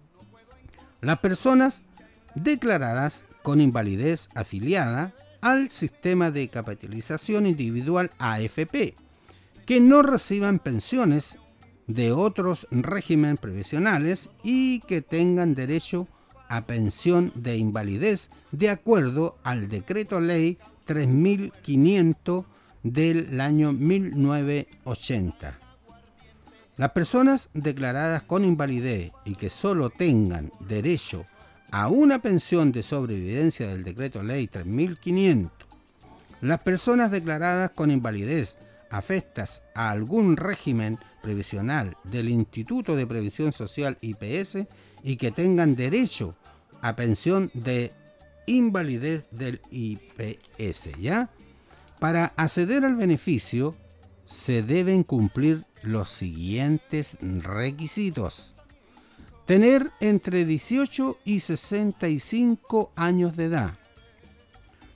Las personas declaradas con invalidez afiliada al sistema de capitalización individual A F P, que no reciban pensiones de otros regímenes previsionales y que tengan derecho a pensión de invalidez de acuerdo al Decreto Ley tres mil quinientos del año mil novecientos ochenta. Las personas declaradas con invalidez y que solo tengan derecho a una pensión de sobrevivencia del Decreto Ley tres mil quinientos, las personas declaradas con invalidez afectas a algún régimen previsional del Instituto de Previsión Social I P S y que tengan derecho a pensión de invalidez del I P S, ¿ya? Para acceder al beneficio se deben cumplir los siguientes requisitos: tener entre dieciocho y sesenta y cinco años de edad,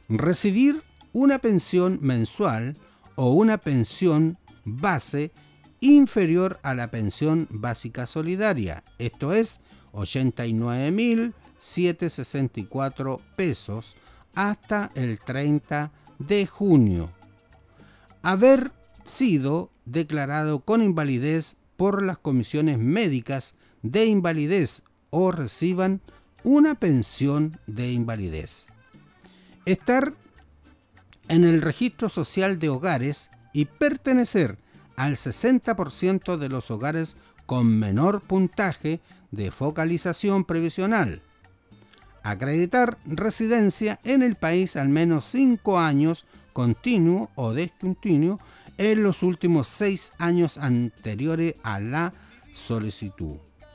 recibir una pensión mensual o una pensión base inferior a la pensión básica solidaria, esto es ochenta y nueve mil setecientos sesenta y cuatro pesos hasta el treinta de junio. Haber sido declarado con invalidez por las comisiones médicas de invalidez o reciban una pensión de invalidez. Estar en el registro social de hogares y pertenecer al sesenta por ciento de los hogares con menor puntaje de focalización previsional. Acreditar residencia en el país al menos cinco años continuo o discontinuo en los últimos seis años anteriores a la solicitud.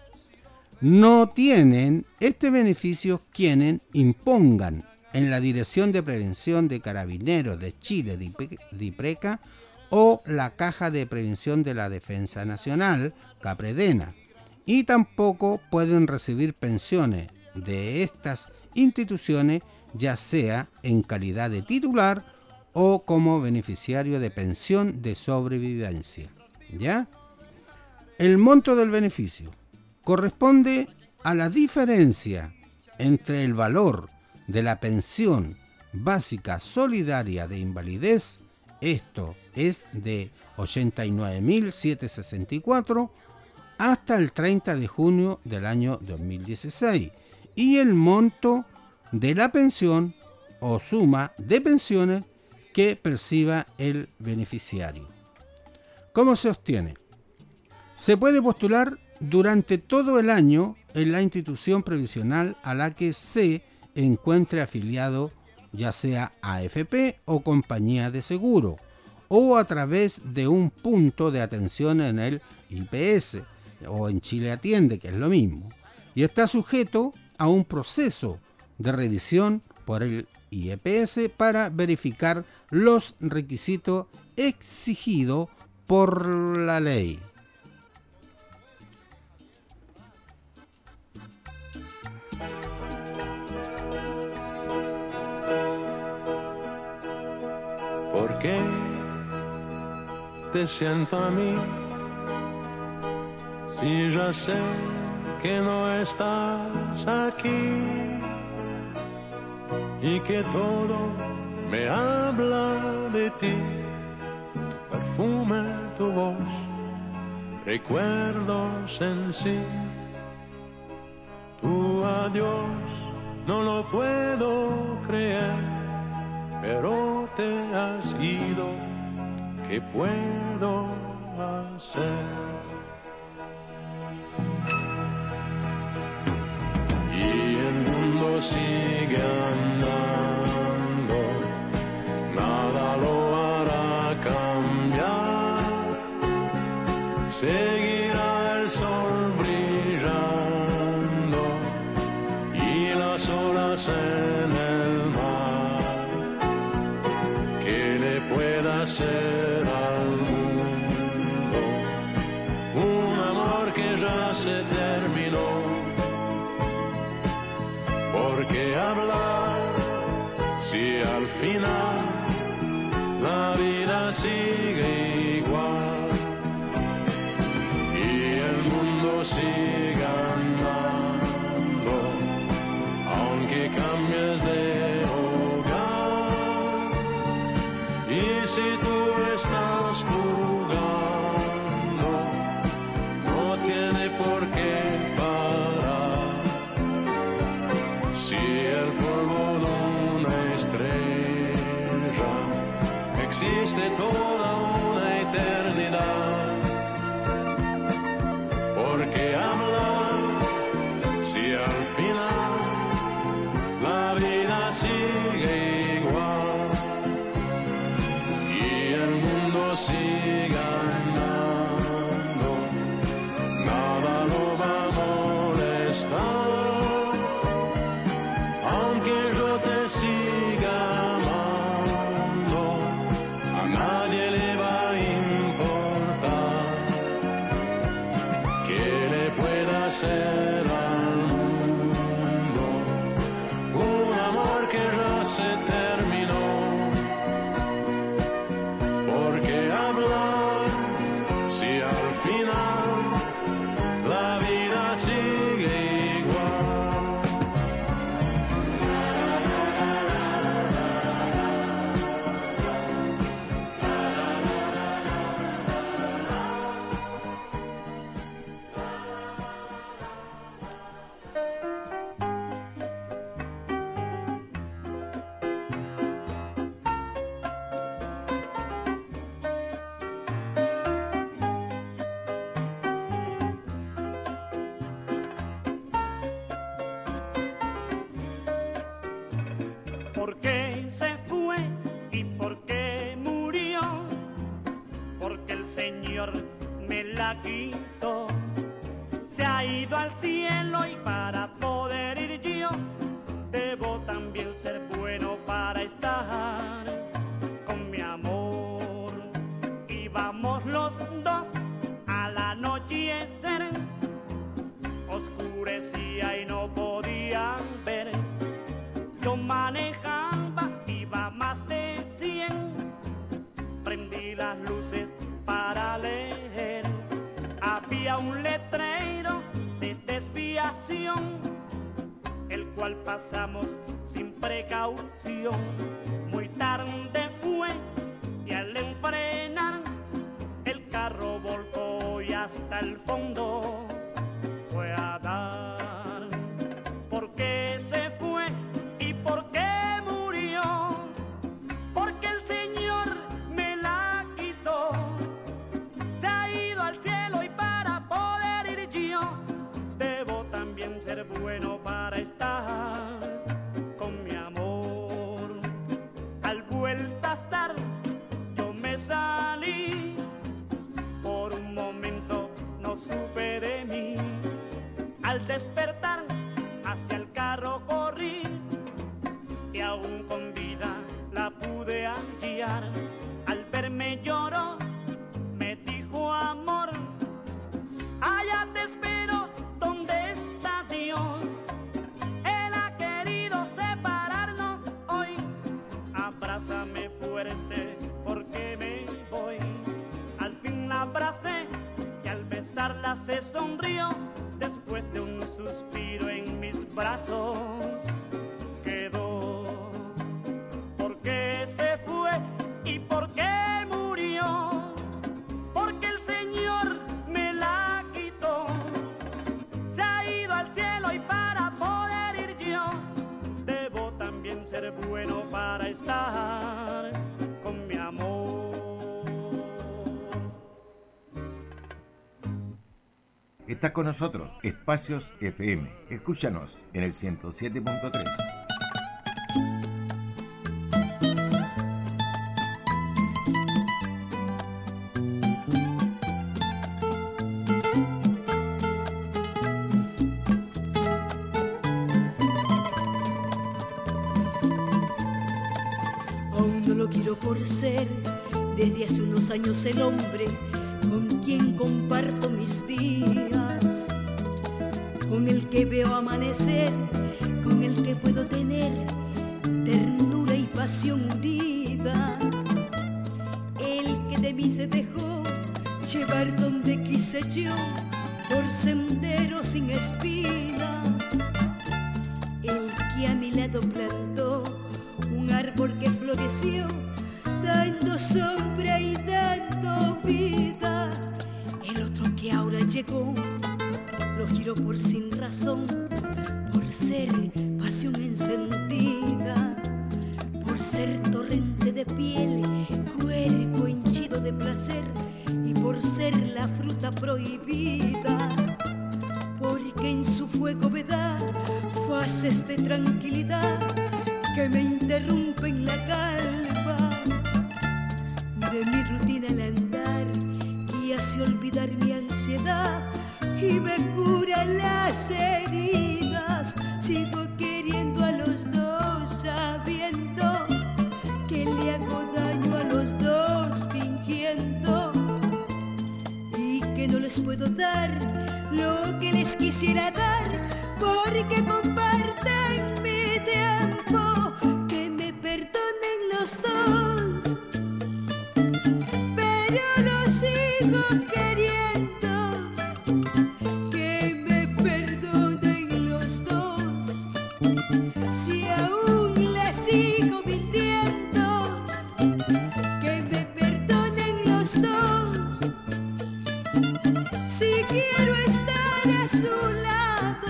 No tienen este beneficio quienes impongan en la Dirección de Prevención de Carabineros de Chile, DIPRECA, o la Caja de Prevención de la Defensa Nacional, CAPREDENA, y tampoco pueden recibir pensiones de estas instituciones, ya sea en calidad de titular o como beneficiario de pensión de sobrevivencia. ¿Ya? El monto del beneficio corresponde a la diferencia entre el valor de la pensión básica solidaria de invalidez, esto es de ochenta y nueve mil setecientos sesenta y cuatro, hasta el treinta de junio del año dos mil dieciséis, y el monto de la pensión o suma de pensiones que perciba el beneficiario. ¿Cómo se obtiene? Se puede postular durante todo el año en la institución previsional a la que se encuentre afiliado, ya sea A F P o compañía de seguro, o a través de un punto de atención en el I P S o en Chile Atiende, que es lo mismo, y está sujeto a un proceso de revisión por el I P S para verificar los requisitos exigidos por la ley. ¿Por qué te siento a mí si ya sé que no estás aquí y que todo me habla de ti? Tu perfume, tu voz, recuerdos en sí. Tu adiós no lo puedo creer, pero te has ido, ¿qué puedo hacer? Y el mundo sigue andando, nada lo hará cambiar. Seguirá el sol brillando y las olas en el mar. ¿Qué le pueda hacer al mundo? Un amor que ya se terminó. ¿Por qué hablar si al final la vida sigue igual y el mundo sigue andando, aunque cambies de hogar? Y si tú estás jugando, no tiene por qué parar. Si el polvo de una estrella existe toda una eternidad, ¿por qué hablar si al final la vida sigue igual y el mundo sigue andando? Nada lo va a molestar. Aunque yo te siga amando, a nadie le va a importar. ¿Por qué se fue y por qué murió? Porque el Señor me la quitó. Se ha ido al cielo y para poder ir yo debo también ser bueno para estar con mi amor. Y vamos los dos al anochecer, oscurecía y no podía ver. Yo manejaba, iba más de cien, prendí las luces para leer. Había un letrero de desviación, el cual pasamos sin precaución. Muy tarde fue y al enfrenar el carro volcó y hasta el fondo fue a dar. ¿Por qué se fue y por qué murió? Porque el Señor me la quitó. Se ha ido al cielo y para poder ir yo debo también ser bueno para estar con mi amor. Al vueltas dar yo me salí, por un momento no supe de mí. Al despertar hacia el carro corrí y aún con vida la pude hallar. Al verme lloró, me dijo amor, allá te espero donde está Dios. Él ha querido separarnos hoy, abrázame fuerte porque me voy. Al fin la abracé y al besarla se sonrió. Después de un suspiro en mis brazos quedó. ¿Por qué se fue y por qué murió? Porque el Señor me la quitó. Se ha ido al cielo y para poder ir yo debo también ser bueno para estar con mi amor. Estás con nosotros, Espacios F M. Escúchanos en el ciento siete punto tres. Aún no lo quiero por ser desde hace unos años el hombre con quien comparto mis días, con el que veo amanecer, con el que puedo tener ternura y pasión unida, el que de mí se dejó llevar donde quise yo, por senderos sin espinas, el que a mi lado plantó un árbol que floreció, dando sombra y dando vida. El otro que ahora llegó, lo quiero por sin razón, por ser pasión encendida, por ser torrente de piel, cuerpo henchido de placer, y por ser la fruta prohibida, porque en su fuego me da fases de tranquilidad que me interrumpen la calma de mi rutina al andar, y hace olvidar mi ansiedad y me cura las heridas. Sigo queriendo a los dos sabiendo que le hago daño a los dos, fingiendo, y que no les puedo dar lo que les quisiera dar, porque comparten mi tiempo. Que me perdonen los dos, pero los sigo queriendo. Que me perdonen los dos, si aún les sigo mintiendo. Que me perdonen los dos, si quiero estar a su lado.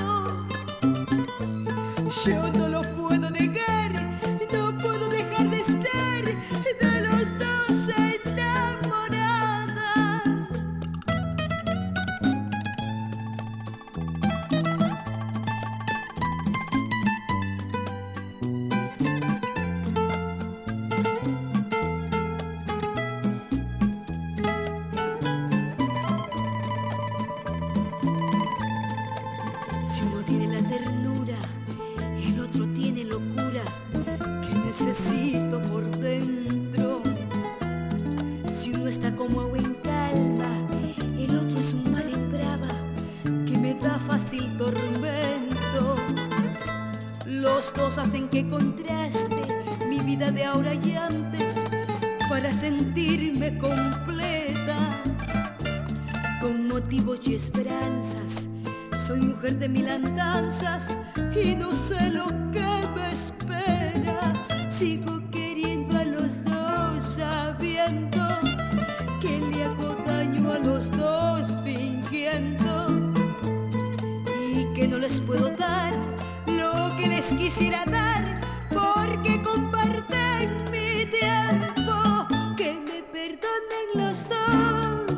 los dos hacen que contraste mi vida de ahora y antes para sentirme completa. Con motivos y esperanzas, soy mujer de mil andanzas y no sé lo que me espera. Sigo queriendo a los dos, sabiendo que le hago daño a los dos, fingiendo y que no les puedo dar lo que les quisiera dar, porque comparten mi tiempo. Que me perdonen los dos,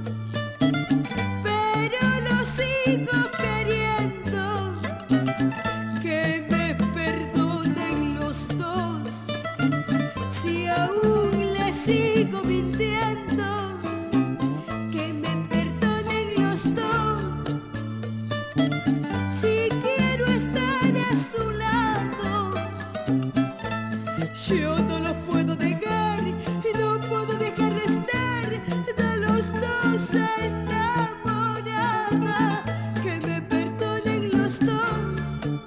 pero los sigo queriendo. Que me perdonen los dos, si aún les sigo mintiendo. Que me perdonen los dos, si quiero estar a su lado. Yo no los puedo dejar, no puedo dejar de estar de los dos enamorada. Que me perdonen los dos,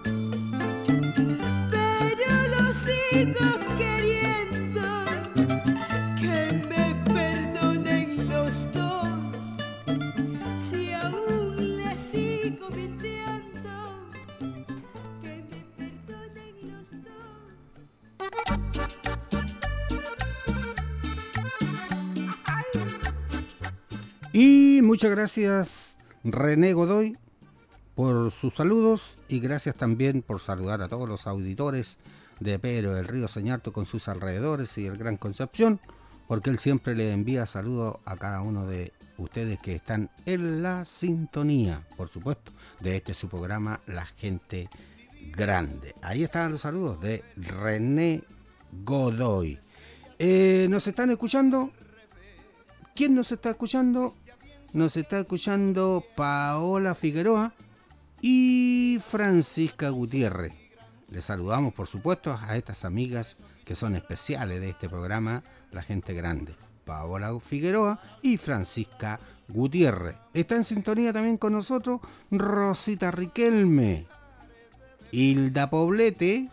pero los sigo queriendo. Que me perdonen los dos, si aún les sigo mintiendo. Que me perdonen los dos. Y muchas gracias René Godoy por sus saludos, y gracias también por saludar a todos los auditores de Pedro del Río Señarto con sus alrededores y el Gran Concepción, porque él siempre le envía saludos a cada uno de ustedes que están en la sintonía, por supuesto, de este su programa La Gente Grande. Ahí están los saludos de René Godoy. Eh, ¿Nos están escuchando? ¿Quién nos está escuchando? Nos está escuchando Paola Figueroa y Francisca Gutiérrez. Les saludamos, por supuesto, a estas amigas que son especiales de este programa La Gente Grande. Paola Figueroa y Francisca Gutiérrez. Está en sintonía también con nosotros Rosita Riquelme, Hilda Poblete,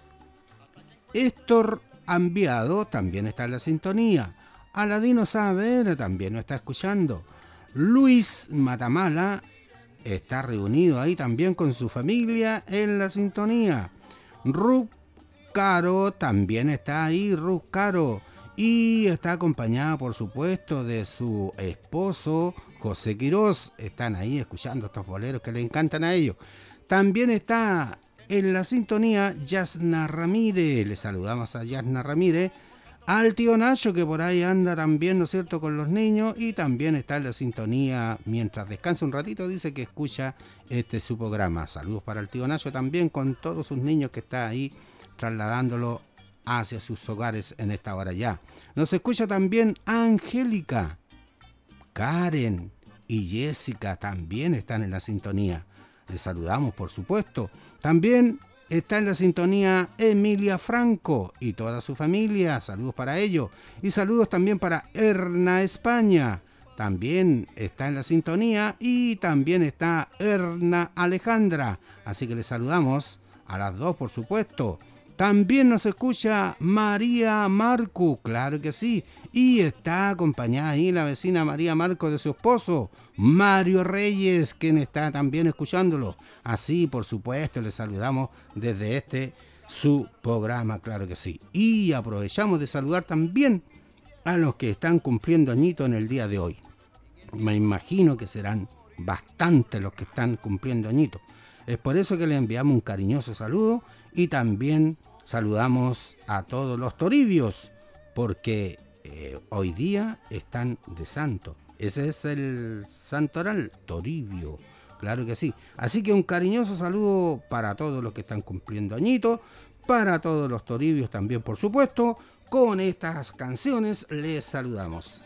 Héctor Ambiado también está en la sintonía. Aladino Saavedra también nos está escuchando. Luis Matamala está reunido ahí también con su familia en la sintonía. Ruth Caro también está ahí, Ruth Caro. Y está acompañada, por supuesto, de su esposo José Quirós. Están ahí escuchando estos boleros que le encantan a ellos. También está en la sintonía Yasna Ramírez. Le saludamos a Yasna Ramírez. Al tío Nacho, que por ahí anda también, ¿no es cierto?, con los niños, y también está en la sintonía mientras descansa un ratito, dice que escucha este su programa. Saludos para el tío Nacho también, con todos sus niños que está ahí trasladándolo hacia sus hogares en esta hora ya. Nos escucha también Angélica, Karen y Jessica, también están en la sintonía. Les saludamos, por supuesto. También está en la sintonía Emilia Franco y toda su familia. Saludos para ellos. Y saludos también para Erna España. También está en la sintonía. Y también está Erna Alejandra. Así que les saludamos a las dos, por supuesto. También nos escucha María Marco, claro que sí. Y está acompañada ahí la vecina María Marco de su esposo, Mario Reyes, quien está también escuchándolo. Así, por supuesto, les saludamos desde este su programa, claro que sí. Y aprovechamos de saludar también a los que están cumpliendo añito en el día de hoy. Me imagino que serán bastantes los que están cumpliendo añito. Es por eso que le enviamos un cariñoso saludo. Y también saludamos a todos los toribios, porque eh, hoy día están de santo. Ese es el santoral, Toribio, claro que sí. Así que un cariñoso saludo para todos los que están cumpliendo añitos, para todos los toribios también, por supuesto. Con estas canciones les saludamos.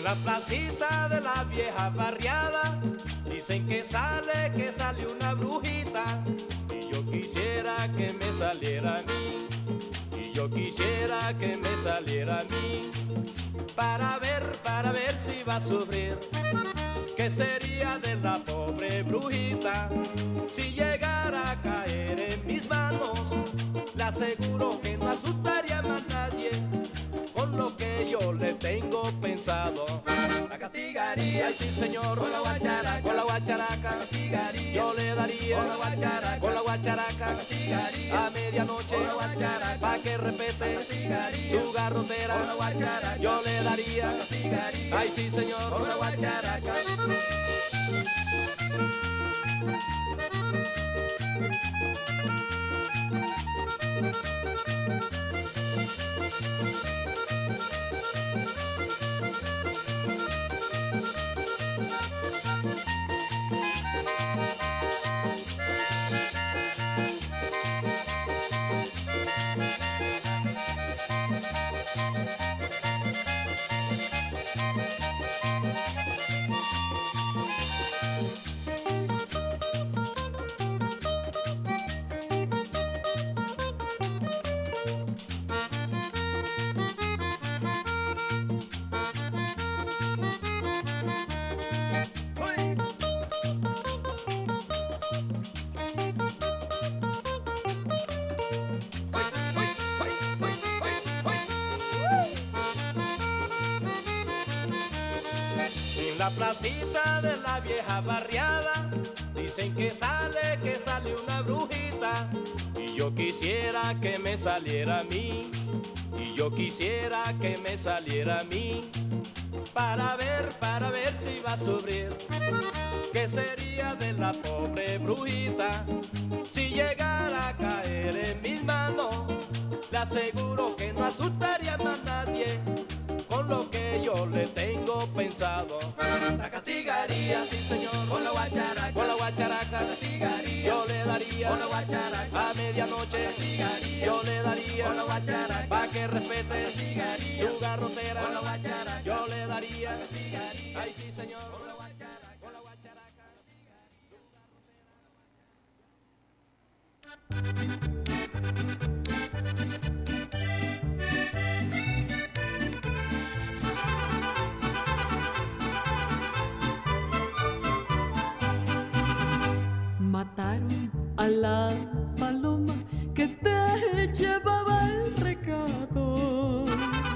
la placita de la vieja barriada dicen que sale, que sale una brujita. Y yo quisiera que me saliera a mí, y yo quisiera que me saliera a mí, para ver, para ver si va a sufrir. ¿Qué sería de la pobre brujita si llegara a caer en mis manos? Le aseguro que no asustaría más nadie con lo que yo le tengo pensado. La castigaría, ay, sí señor, con la guacharaca, con la guacharaca, castigaría. Yo le daría con la guacharaca, con la guacharaca, castigaría. A medianoche, con la guacharaca, pa' que respete, castigaría. Su garrotera, con la guacharaca, yo le daría, castigaría. Ay, sí señor, con la guacharaca. La placita de la vieja barriada dicen que sale, que sale una brujita. Y yo quisiera que me saliera a mí, y yo quisiera que me saliera a mí, para ver, para ver si va a sufrir. ¿Qué sería de la pobre brujita si llegara a caer en mis manos? Le aseguro que no asustaría más nadie con lo que yo le tengo pensado. La castigaría, sí señor, con la guacharaca, con la guacharaca, castigaría. Yo le daría con la guacharaca, a medianoche, castigaría. Yo le daría con la guacharaca, pa' que respete, castigaría. Su garrotera, con la guacharaca, yo le daría, castigaría. Ay, sí señor, con la guacharaca, con la guacharaca, Mataron a la paloma que te llevaba el recado.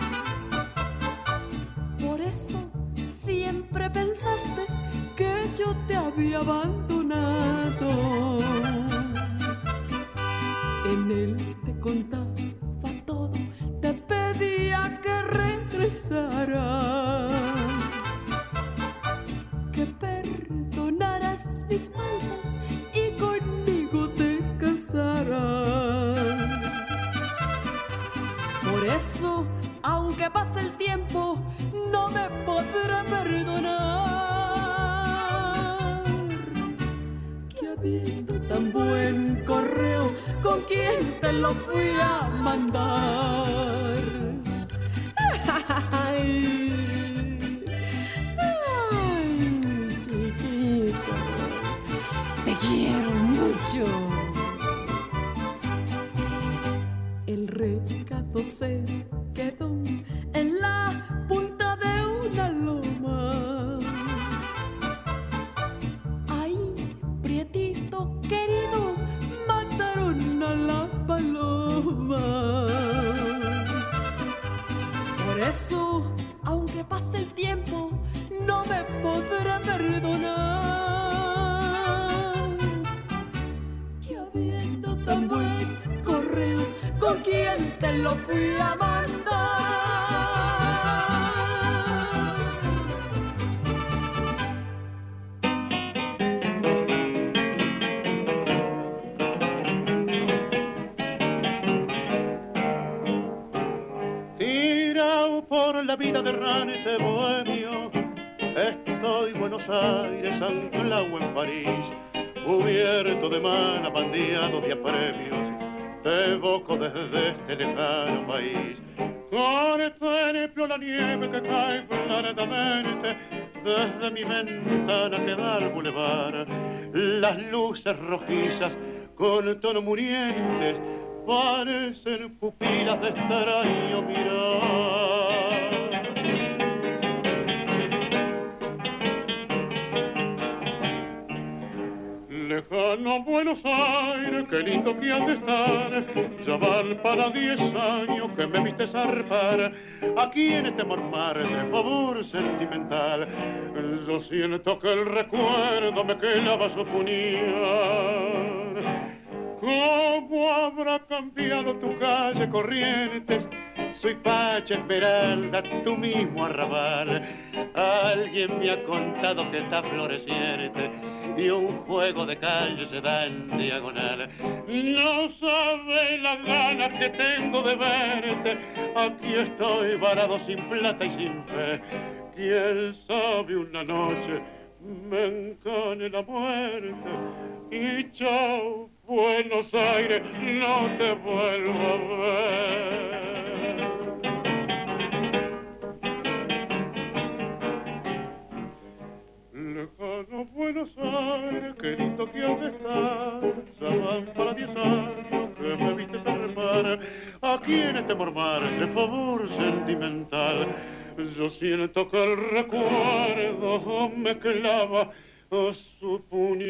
Por eso siempre pensaste que yo te había abandonado. En él te contaba todo, te pedía que regresaras, que perdonaras mis faltas y conmigo te casarás. Por eso, aunque pase el tiempo, no me podrá perdonar. Que habiendo tan buen correo, ¿con quién te lo fui a mandar? Ay, ay, chiquita, te quiero mucho. El recado se quedó en la punta de una loma. Ahí, prietito querido, mataron a la paloma. Por eso, aunque pase el tiempo, no me podrá perdonar. Que habiendo tan buen correo, ¿con quién te lo fui a mandar? Tirado por la vida de errante bohemio, estoy Buenos Aires, anclado en París, cubierto de mana, bandeado de apremios, te evoco desde este lejano país. Contemplo la nieve que cae claramente desde mi ventana que da al bulevar. Las luces rojizas con tono murientes parecen pupilas de extraño mirar. Lejano Buenos Aires, qué lindo que has de estar. Ya van para diez años que me viste zarpar aquí en este mormar de favor sentimental. Yo siento que el recuerdo me clava su puñal. ¿Cómo habrá cambiado tu calle Corrientes? Soy Pacha Esmeralda, tu mismo arrabal. Alguien me ha contado que está floreciente y un juego de calle se da en diagonal. No sabes las ganas que tengo de verte. Aquí estoy varado sin plata y sin fe. Quién sabe una noche me encane la muerte y chao Buenos Aires, no te vuelvo a ver. Lejano Buenos Aires, qué lindo que has de estar. Ya van para diez años que me viste zarpar aquí en este mormar de favor sentimental. Yo siento que el recuerdo me clava a su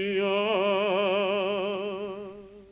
puñal.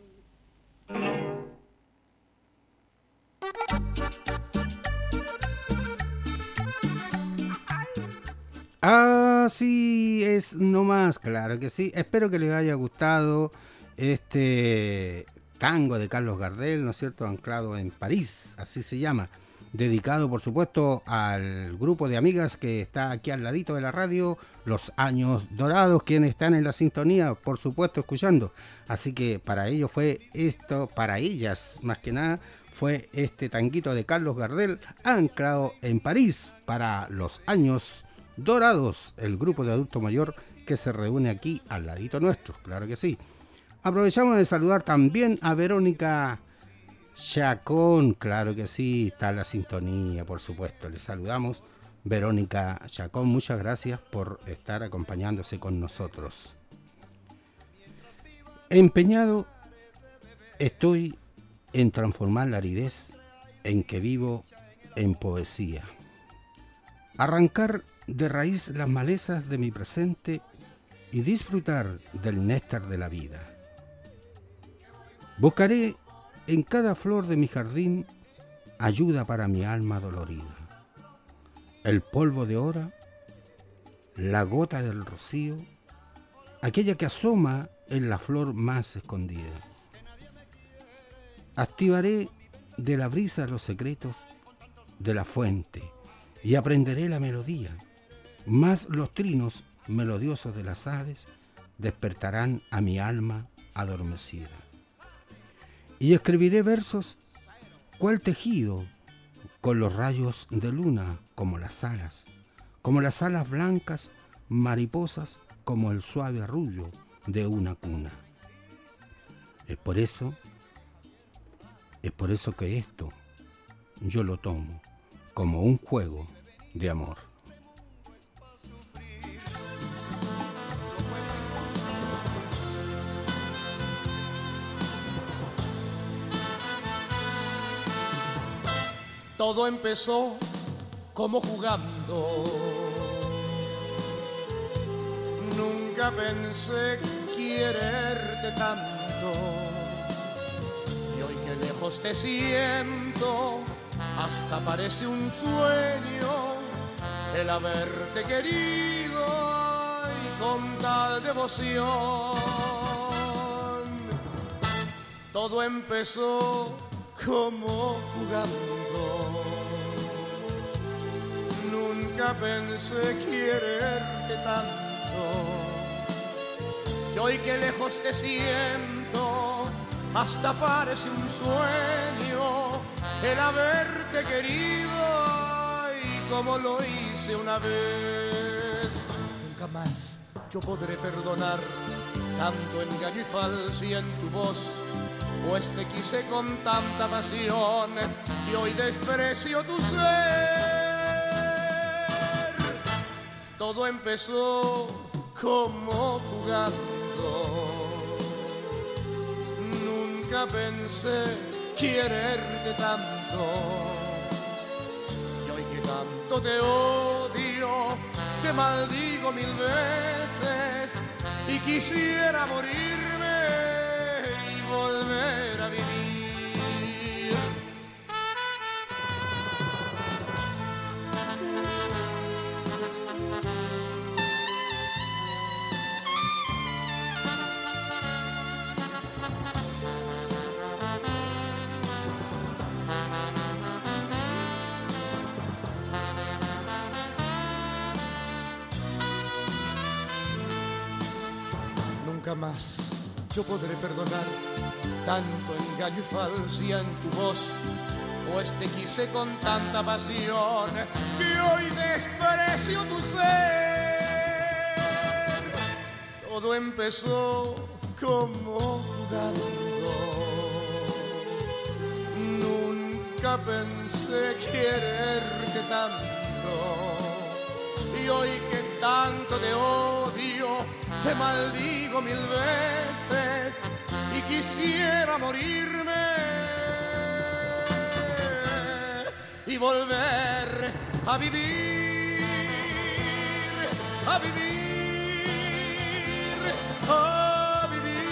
Así es nomás, claro que sí. Espero que les haya gustado este tango de Carlos Gardel, ¿no es cierto? Anclado en París, así se llama. Dedicado, por supuesto, al grupo de amigas que está aquí al ladito de la radio, Los Años Dorados, quienes están en la sintonía, por supuesto, escuchando. Así que para ellos fue esto, para ellas más que nada, fue este tanguito de Carlos Gardel, Anclado en París, para Los Años Dorados, el grupo de adulto mayor que se reúne aquí al ladito nuestro, claro que sí. Aprovechamos de saludar también a Verónica Chacón, claro que sí, está en la sintonía, por supuesto. Les saludamos, Verónica Chacón, muchas gracias por estar acompañándose con nosotros. Empeñado estoy en transformar la aridez en que vivo en poesía. Arrancar de raíz las malezas de mi presente y disfrutar del néctar de la vida. Buscaré en cada flor de mi jardín ayuda para mi alma dolorida. El polvo de hora, la gota del rocío, aquella que asoma en la flor más escondida. Activaré de la brisa los secretos de la fuente y aprenderé la melodía. Más los trinos melodiosos de las aves despertarán a mi alma adormecida. Y escribiré versos cual tejido con los rayos de luna como las alas, como las alas blancas, mariposas como el suave arrullo de una cuna. Es por eso, es por eso que esto yo lo tomo como un juego de amor. Todo empezó como jugando. Nunca pensé quererte tanto. Y hoy que lejos te siento, hasta parece un sueño el haberte querido y con tal devoción. Todo empezó como jugando. Nunca pensé quererte tanto. Y hoy que lejos te siento, hasta parece un sueño el haberte querido y como lo hice una vez. Nunca más yo podré perdonar tanto engaño y falsedad en tu voz. pues te quise con tanta pasión y hoy desprecio tu ser. Todo empezó como jugando, nunca pensé quererte tanto, y hoy que tanto te odio, te maldigo mil veces y quisiera morirme y volver a vivir. Nunca más yo podré perdonar tanto engaño y falsía en tu voz, pues te quise con tanta pasión que hoy desprecio tu ser. Todo empezó como jugando, nunca pensé quererte tanto, y hoy que tanto te odio, te maldigo mil veces y quisiera morirme y volver a vivir, a vivir, a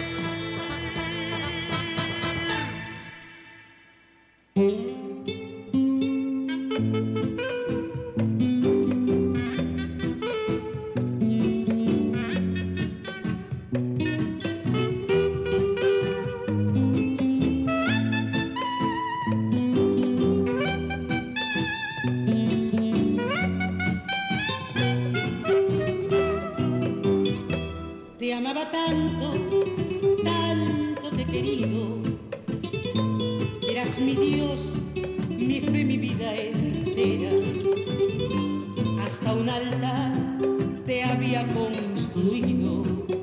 vivir. Tanto, tanto te he querido, eras mi Dios, mi fe, mi vida entera, hasta un altar te había construido,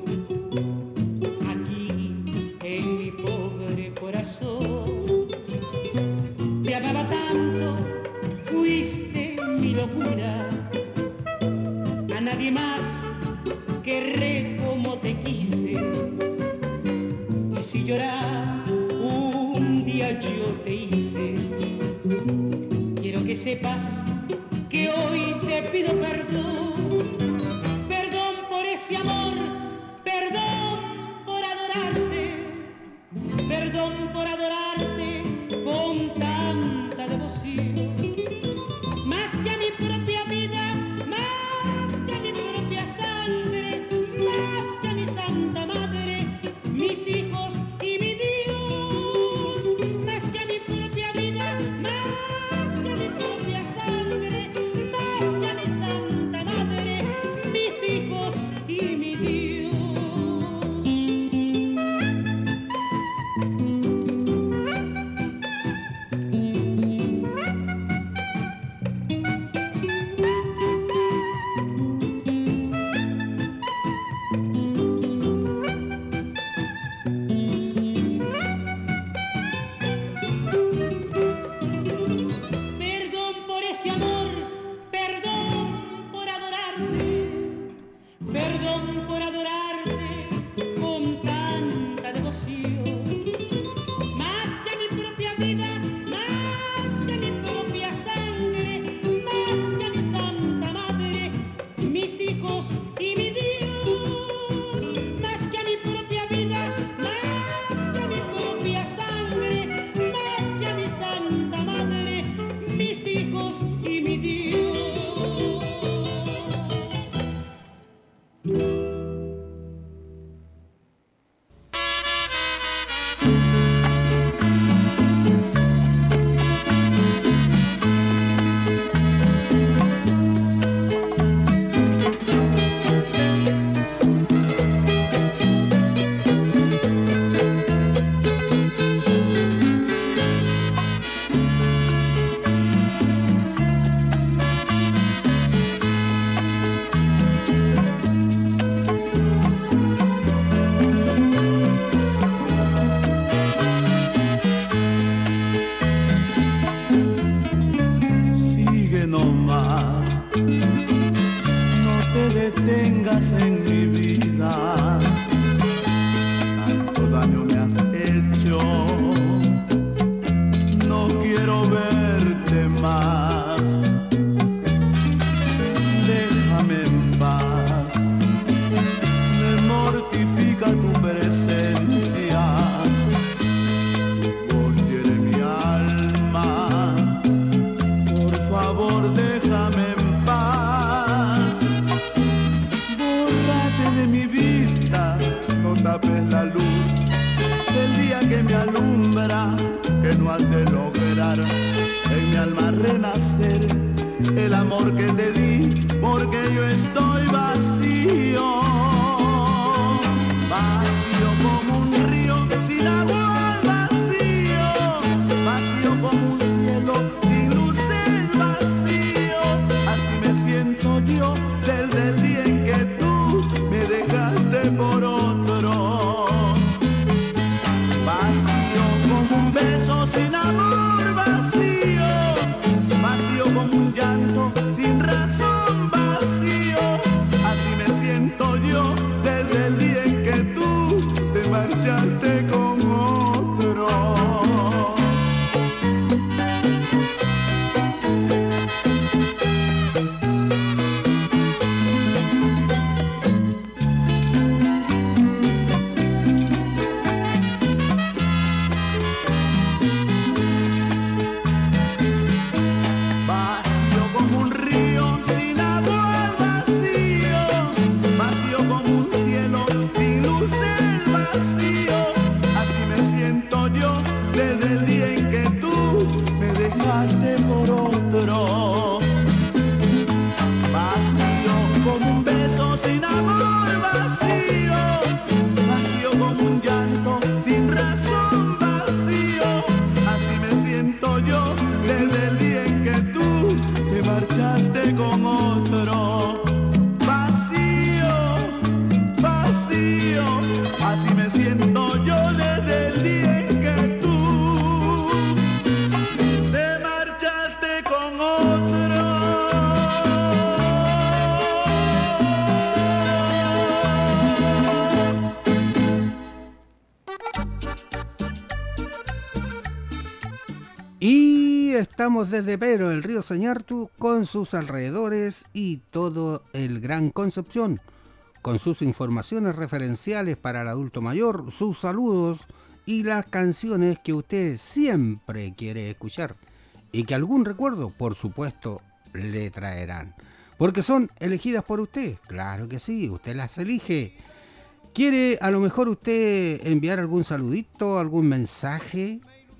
aquí en mi pobre corazón. Te amaba tanto, fuiste mi locura, a nadie más querré como te quise, y si llorar un día yo te hice, quiero que sepas que hoy te pido perdón, perdón por ese amor, perdón por adorarte, perdón por adorarte con tanta devoción, más que a mi propia vida, más que a mi propia sangre, más que a mi Santa Madre, mis hijos y mi Dios, más que a mi propia vida, más que a mi propia sangre, más amor que te di, porque yo estoy vacío, vacío como un río sin agua, vacío, vacío como un cielo sin luces, vacío, así me siento yo desde el día en que tú me dejaste por otro, vacío como un beso sin amor, vacío, vacío como un llanto sin razón, vacío, así me siento yo desde el día en que tú te marchaste con otro. Estamos desde Pero, el río Sañartu, con sus alrededores y todo el Gran Concepción, con sus informaciones referenciales para el adulto mayor, sus saludos y las canciones que usted siempre quiere escuchar y que algún recuerdo, por supuesto, le traerán. Porque son elegidas por usted, claro que sí, usted las elige. ¿Quiere a lo mejor usted enviar algún saludito, algún mensaje?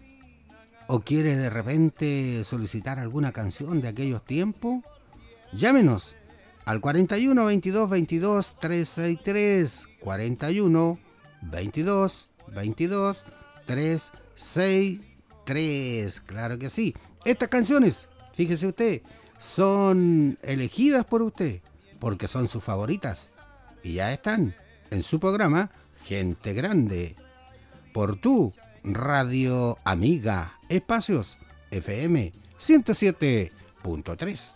¿O quiere de repente solicitar alguna canción de aquellos tiempos? Llámenos al cuarenta y uno, veintidós, veintidós, trescientos sesenta y tres, cuarenta y uno, veintidós, veintidós, trescientos sesenta y tres. Claro que sí. Estas canciones, fíjese usted, son elegidas por usted porque son sus favoritas y ya están en su programa Gente Grande por tu Radio Amiga, Espacios F M ciento siete punto tres.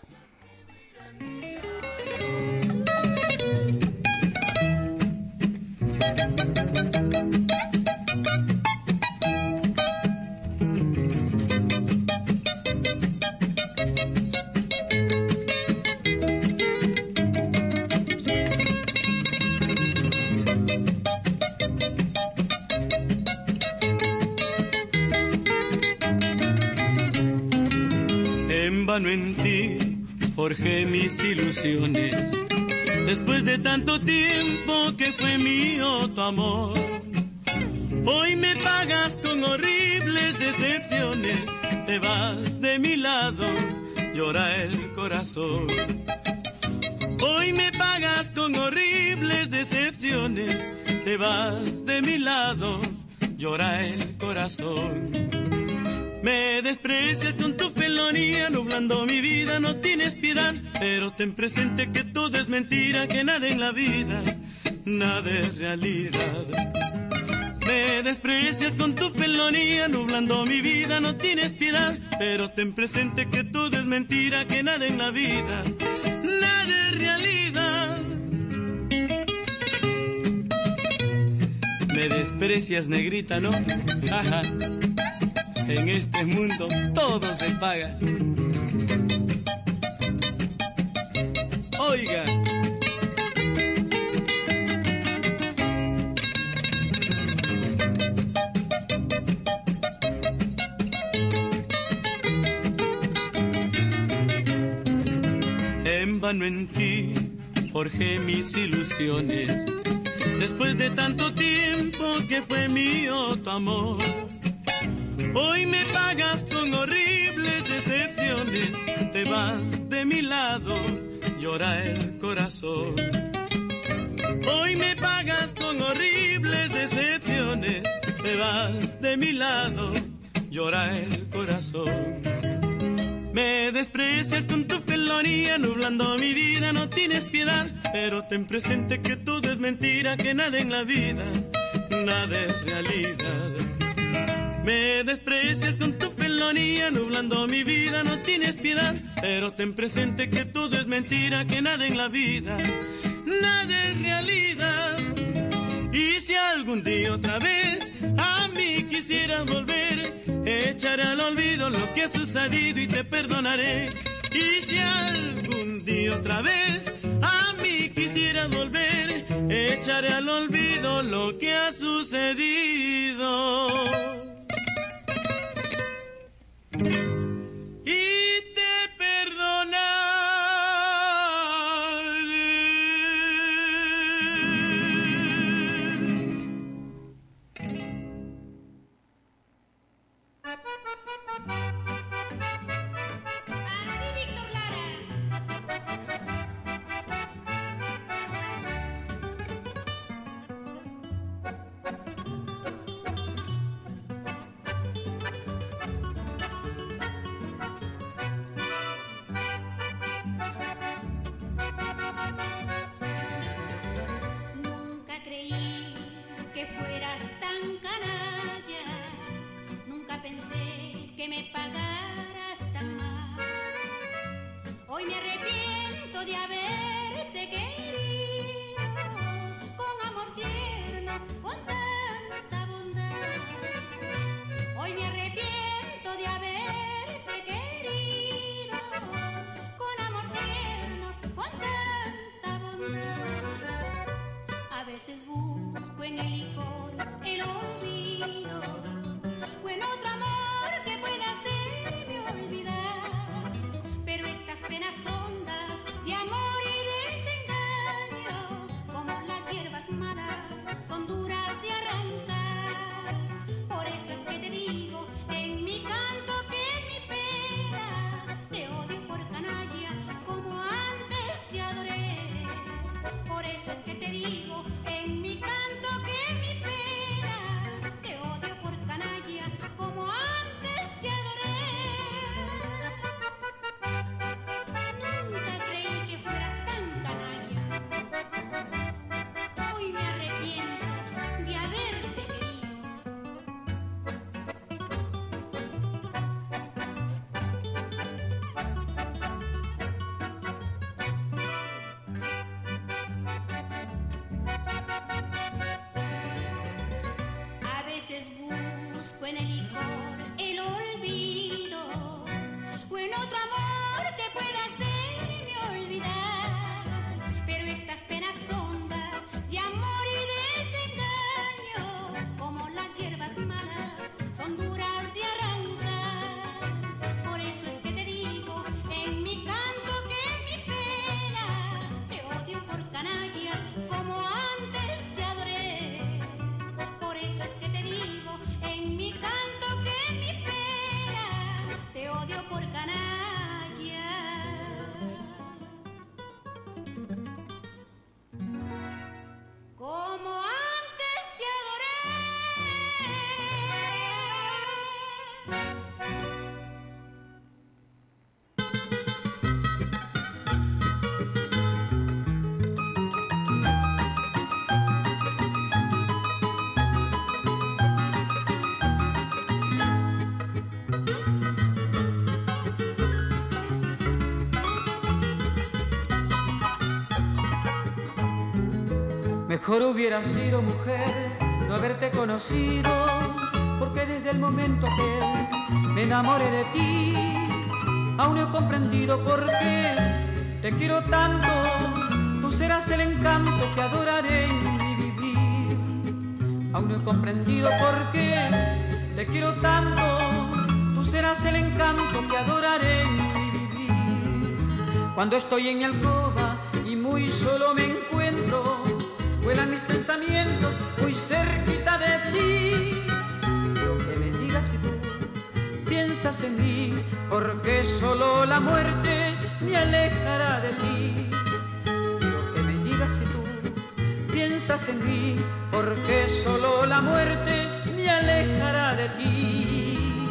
En ti forjé mis ilusiones, después de tanto tiempo que fue mío tu amor. Hoy me pagas con horribles decepciones, te vas de mi lado, llora el corazón. Hoy me pagas con horribles decepciones, te vas de mi lado, llora el corazón. Me desprecias con tu felonía, nublando mi vida, no tienes piedad, pero ten presente que todo es mentira, que nada en la vida, nada es realidad. Me desprecias con tu felonía, nublando mi vida, no tienes piedad, pero ten presente que todo es mentira, que nada en la vida, nada es realidad. Me desprecias, negrita, ¿no? Ajá. En este mundo todo se paga. Oiga. En vano en ti forjé mis ilusiones, después de tanto tiempo que fue mío tu amor. Hoy me pagas con horribles horribles decepciones, te vas de mi lado, llora el corazón. Hoy me pagas con horribles decepciones, te vas de mi lado, llora el corazón. Me desprecias con tu felonía, nublando mi vida, no tienes piedad, pero ten presente que todo es mentira, que nada en la vida, nada es realidad. Me desprecias con tu felonía, nublando mi vida, no tienes piedad, pero ten presente que todo es mentira, que nada en la vida, nada es realidad. Y si algún día otra vez a mí quisieras volver, echaré al olvido lo que ha sucedido y te perdonaré. Y si algún día otra vez a mí quisieras volver, echaré al olvido lo que ha sucedido. Y te perdonaré. Así, Víctor Lara. Nunca creí que fueras tan canalla, nunca pensé que me pagaras tan mal. Hoy me arrepiento de haberte querido con amor tierno, con tanta bondad. Hoy me arrepiento de haberte querido con amor tierno, con tanta bondad. A veces busco en el licor el olvido, o en otro amor que pueda hacerme olvidar, pero estas penas hondas de amor y desengaño, como las hierbas malas, son duras de arrancar. Por eso es que te digo en mi canto que en mi pena te odio por canalla, como antes te adoré. Por eso es que te digo en mi canto que en mi pena te odio por canalla, como antes te adoré. Nunca creí que fueras tan canalla. Hoy me arrepiento de haberte querido. A veces busco en el licor el olvido, o en otro amor que pueda hacerme olvidar, pero estas penas hondas de amor y desengaño, como las hierbas malas, son duras de arrancar. Por eso es que te digo en mi canto que en mi pena te odio por canalla, como antes te adoré. Por eso es que te digo en mi canto que en mi pena te odio por canalla. Como antes te adoré. Mejor hubiera sido, mujer, no haberte conocido, porque desde el momento que me enamoré de ti, aún no he comprendido por qué te quiero tanto. Tú serás el encanto que adoraré en mi vivir. Aún no he comprendido por qué te quiero tanto. Tú serás el encanto que adoraré en mi vivir. Cuando estoy en mi alcoba y muy solo me encuentro, vuelan mis pensamientos muy cerquita de ti. Quiero que me digas si tú piensas en mí, porque solo la muerte me alejará de ti. Quiero que me digas si tú piensas en mí, porque solo la muerte me alejará de ti.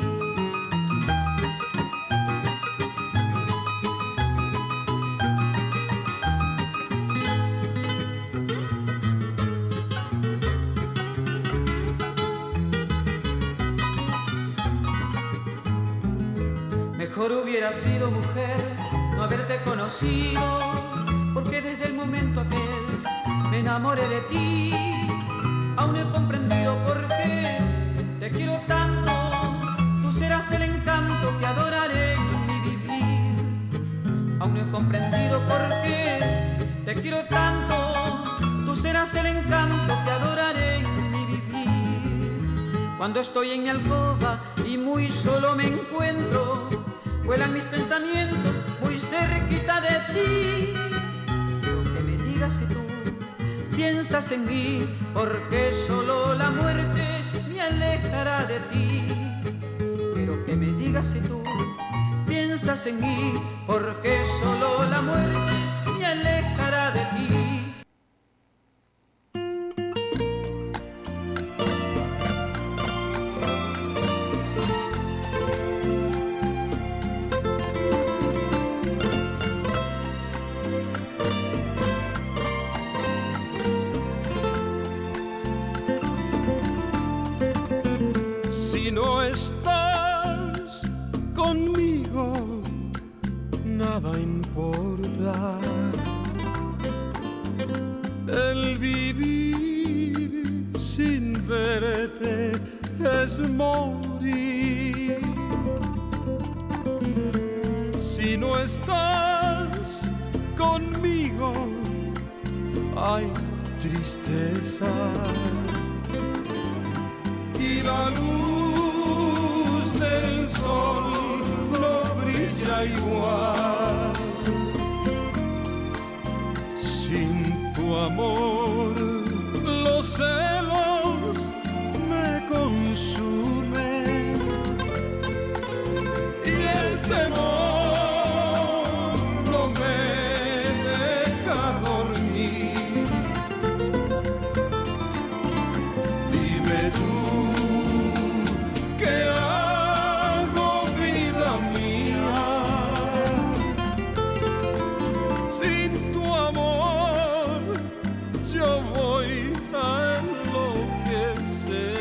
Mejor hubiera sido, mujer, no haberte conocido, porque desde el momento aquel me enamoré de ti. Aún no he comprendido por qué te quiero tanto, tú serás el encanto que adoraré en mi vivir. Aún no he comprendido por qué te quiero tanto, tú serás el encanto que adoraré en mi vivir. Cuando estoy en mi alcoba y muy solo me encuentro, vuelan mis pensamientos muy cerquita de ti. Quiero que me digas si tú piensas en mí, porque solo la muerte me alejará de ti. Quiero que me digas si tú piensas en mí, porque solo la muerte me alejará de ti. Nada importa, el vivir sin verte es morir. Si no estás conmigo, hay tristeza y la luz del sol no brilla igual. Sin tu amor los celos me consumen y el temor no me deja dormir. Dime tú, ¿qué hago, vida mía? Sin tu amor yo voy a enloquecer.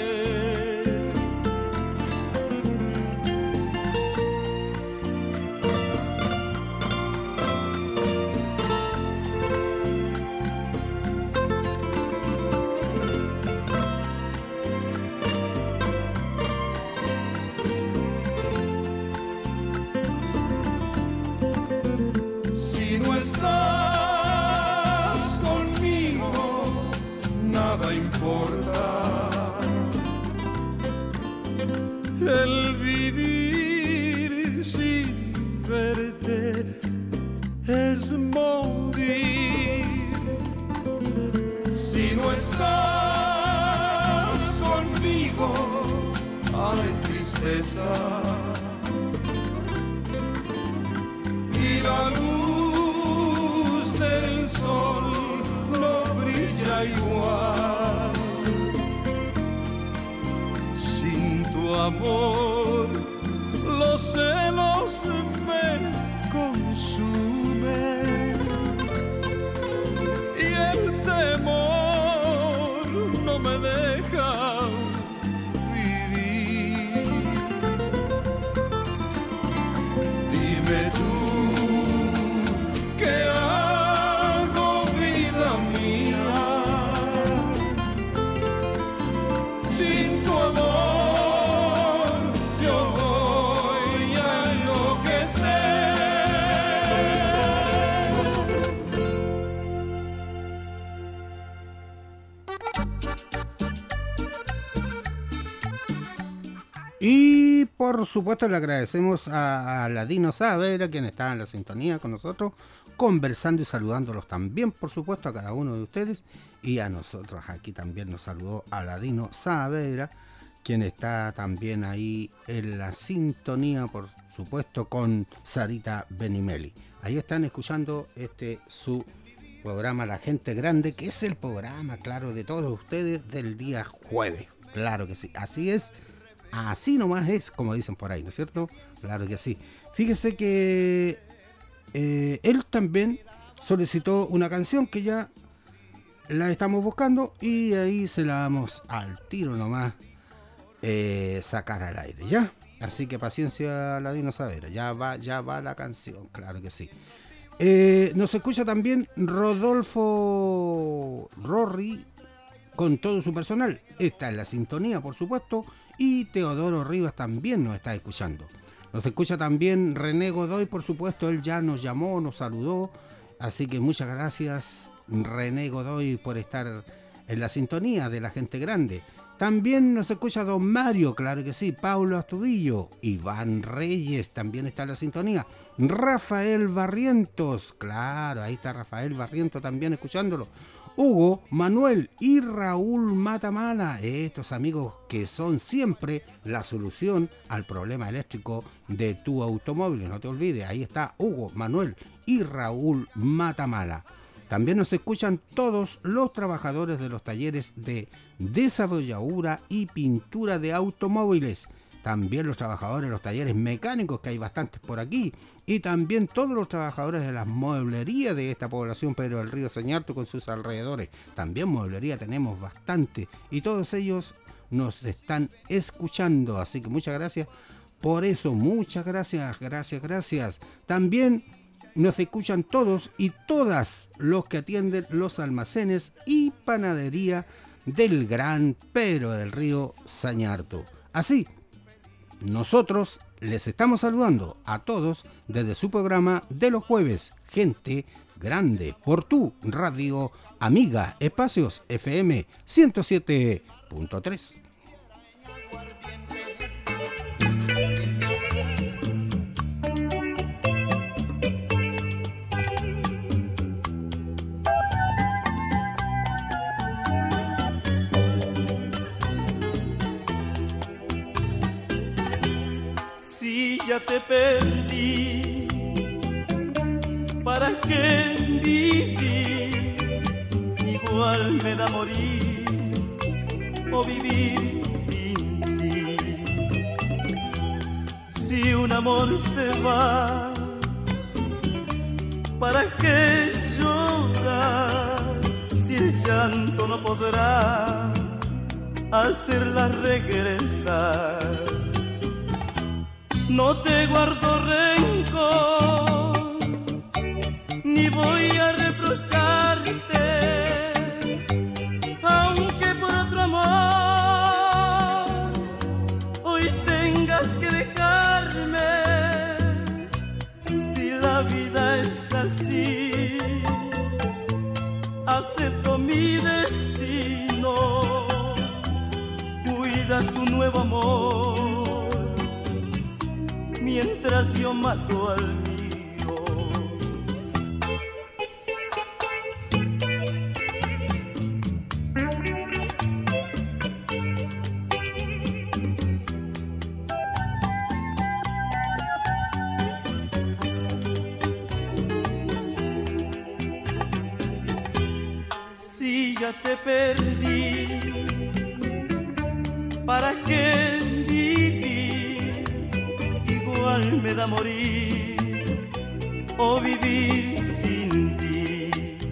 Si no estás conmigo, nada importa. El vivir sin verte es morir. Si no estás conmigo, hay tristeza y la luz del sol no brilla igual. Sin tu amor los celos me consumen y el temor no me deja vivir. Dime tú, ¿qué hago, vida mía? Sin tu amor yo voy a enloquecer. Y por supuesto le agradecemos a, a Ladino Saavedra, quien está en la sintonía con nosotros, conversando y saludándolos también, por supuesto, a cada uno de ustedes. Y a nosotros aquí también nos saludó Aladino Saavedra, quien está también ahí en la sintonía, por supuesto, con Sarita Benimeli. Ahí están escuchando este su programa La Gente Grande, que es el programa, claro, de todos ustedes del día jueves. Claro que sí, así es, así nomás es, como dicen por ahí, ¿no es cierto? Claro que sí. Fíjese que eh, él también solicitó una canción que ya la estamos buscando y ahí se la vamos al tiro nomás eh, sacar al aire, ¿ya? Así que paciencia, Ladino Saavedra, ya va, ya va la canción, claro que sí. Eh, nos escucha también Rodolfo Rorri con todo su personal. Está en la sintonía, por supuesto, y Teodoro Rivas también nos está escuchando. Nos escucha también René Godoy, por supuesto, él ya nos llamó, nos saludó, así que muchas gracias, René Godoy, por estar en la sintonía de La Gente Grande. También nos escucha don Mario, claro que sí, Paulo Astudillo, Iván Reyes también está en la sintonía, Rafael Barrientos, claro, ahí está Rafael Barrientos también escuchándolo, Hugo, Manuel y Raúl Matamala, estos amigos que son siempre la solución al problema eléctrico de tu automóvil, no te olvides, ahí está Hugo, Manuel y Raúl Matamala. También nos escuchan todos los trabajadores de los talleres de desolladura y pintura de automóviles. También los trabajadores de los talleres mecánicos, que hay bastantes por aquí. Y también todos los trabajadores de las mueblerías de esta población, Pedro del Río Sañarto con sus alrededores. También mueblería tenemos bastante. Y todos ellos nos están escuchando. Así que muchas gracias por eso. Muchas gracias, gracias, gracias. También nos escuchan todos y todas los que atienden los almacenes y panadería del Gran Pedro del Río Sañarto. Así, nosotros les estamos saludando a todos desde su programa de los jueves, Gente Grande, por tu radio amiga Espacios F M ciento siete punto tres. Ya te perdí, ¿para qué vivir? Igual me da morir o vivir sin ti. Si un amor se va, ¿para qué llorar? Si el llanto no podrá hacerla regresar. No te guardo rencor, ni voy a reprocharte, aunque por otro amor hoy tengas que dejarme. Si la vida es así, acepto mi destino. Cuida tu nuevo amor mientras yo mato al mío. Si ya te perdí, ¿para qué vivir? Igual me da morir o vivir sin ti.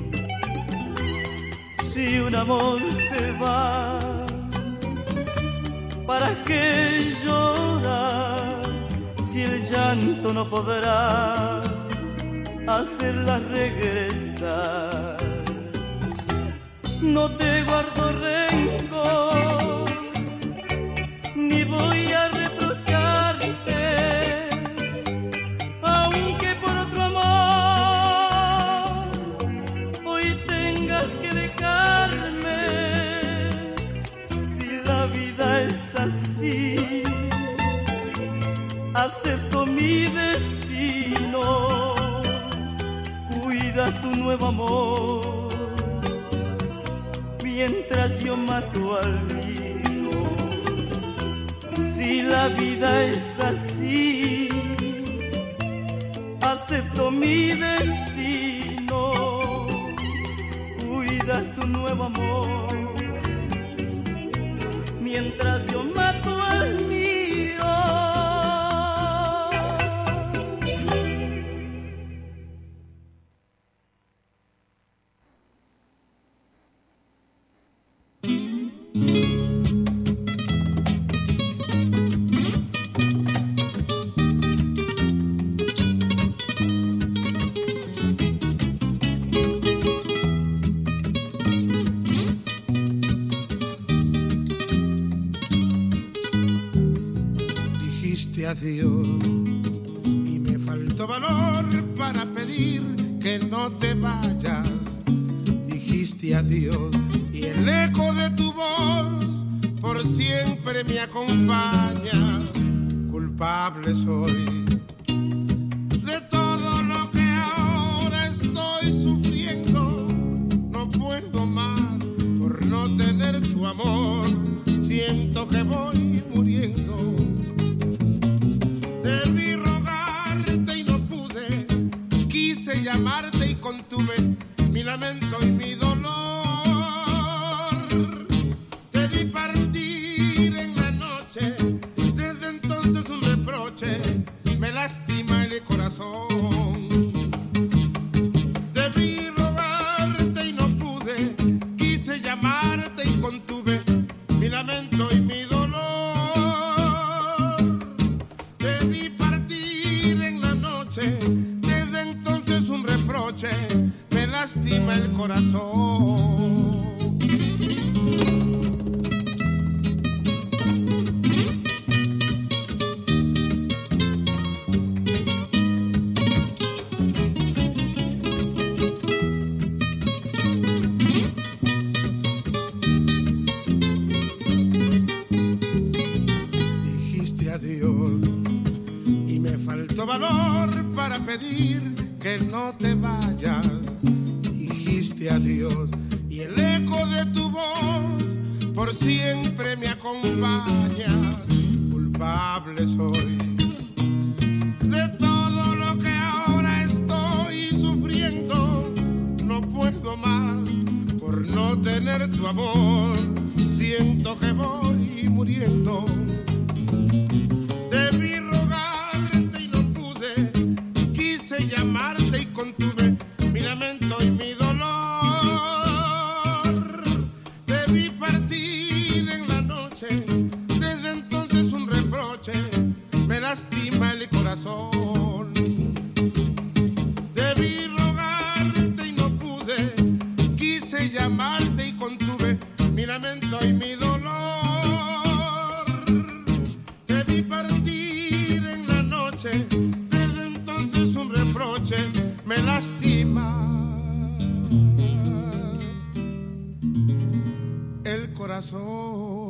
Si un amor se va, ¿para qué llorar? Si el llanto no podrá hacerla regresar. No te guardo rencor, ni voy a reprocharte, aunque por otro amor hoy tengas que dejarme. Si la vida es así, acepto mi destino. Cuida tu nuevo amor mientras yo mato al mío. Si la vida es así, acepto mi destino. Cuida tu nuevo amor mientras yo mato al mío. Adiós, y me faltó valor para pedir que no te vayas. Dijiste adiós y el eco de tu voz por siempre me acompaña. Culpable soy de todo lo que ahora estoy sufriendo. No puedo más por no tener tu amor. Siento que voy muriendo. Debí rogarte y no pude, quise llamarte y contuve mi lamento y mi dolor. Te vi partir en la noche, desde entonces un reproche me lastima el corazón. Debí rogarte y no pude, quise llamarte y contuve mi lamento y mi dolor. Desde entonces un reproche me lastima el corazón. Dijiste adiós y me faltó valor para pedir que no te vayas. Dijiste adiós y el eco de tu voz por siempre me acompaña. Culpable soy de todo lo que ahora estoy sufriendo. No puedo más por no tener tu amor. Siento que voy muriendo. Debí llamarte y contuve mi lamento y mi dolor. Te vi partir en la noche, desde entonces un reproche me lastima el corazón. Debí rogarte y no pude, quise llamarte y contuve mi lamento y mi dolor. Te vi partir en la noche, me lastima el corazón.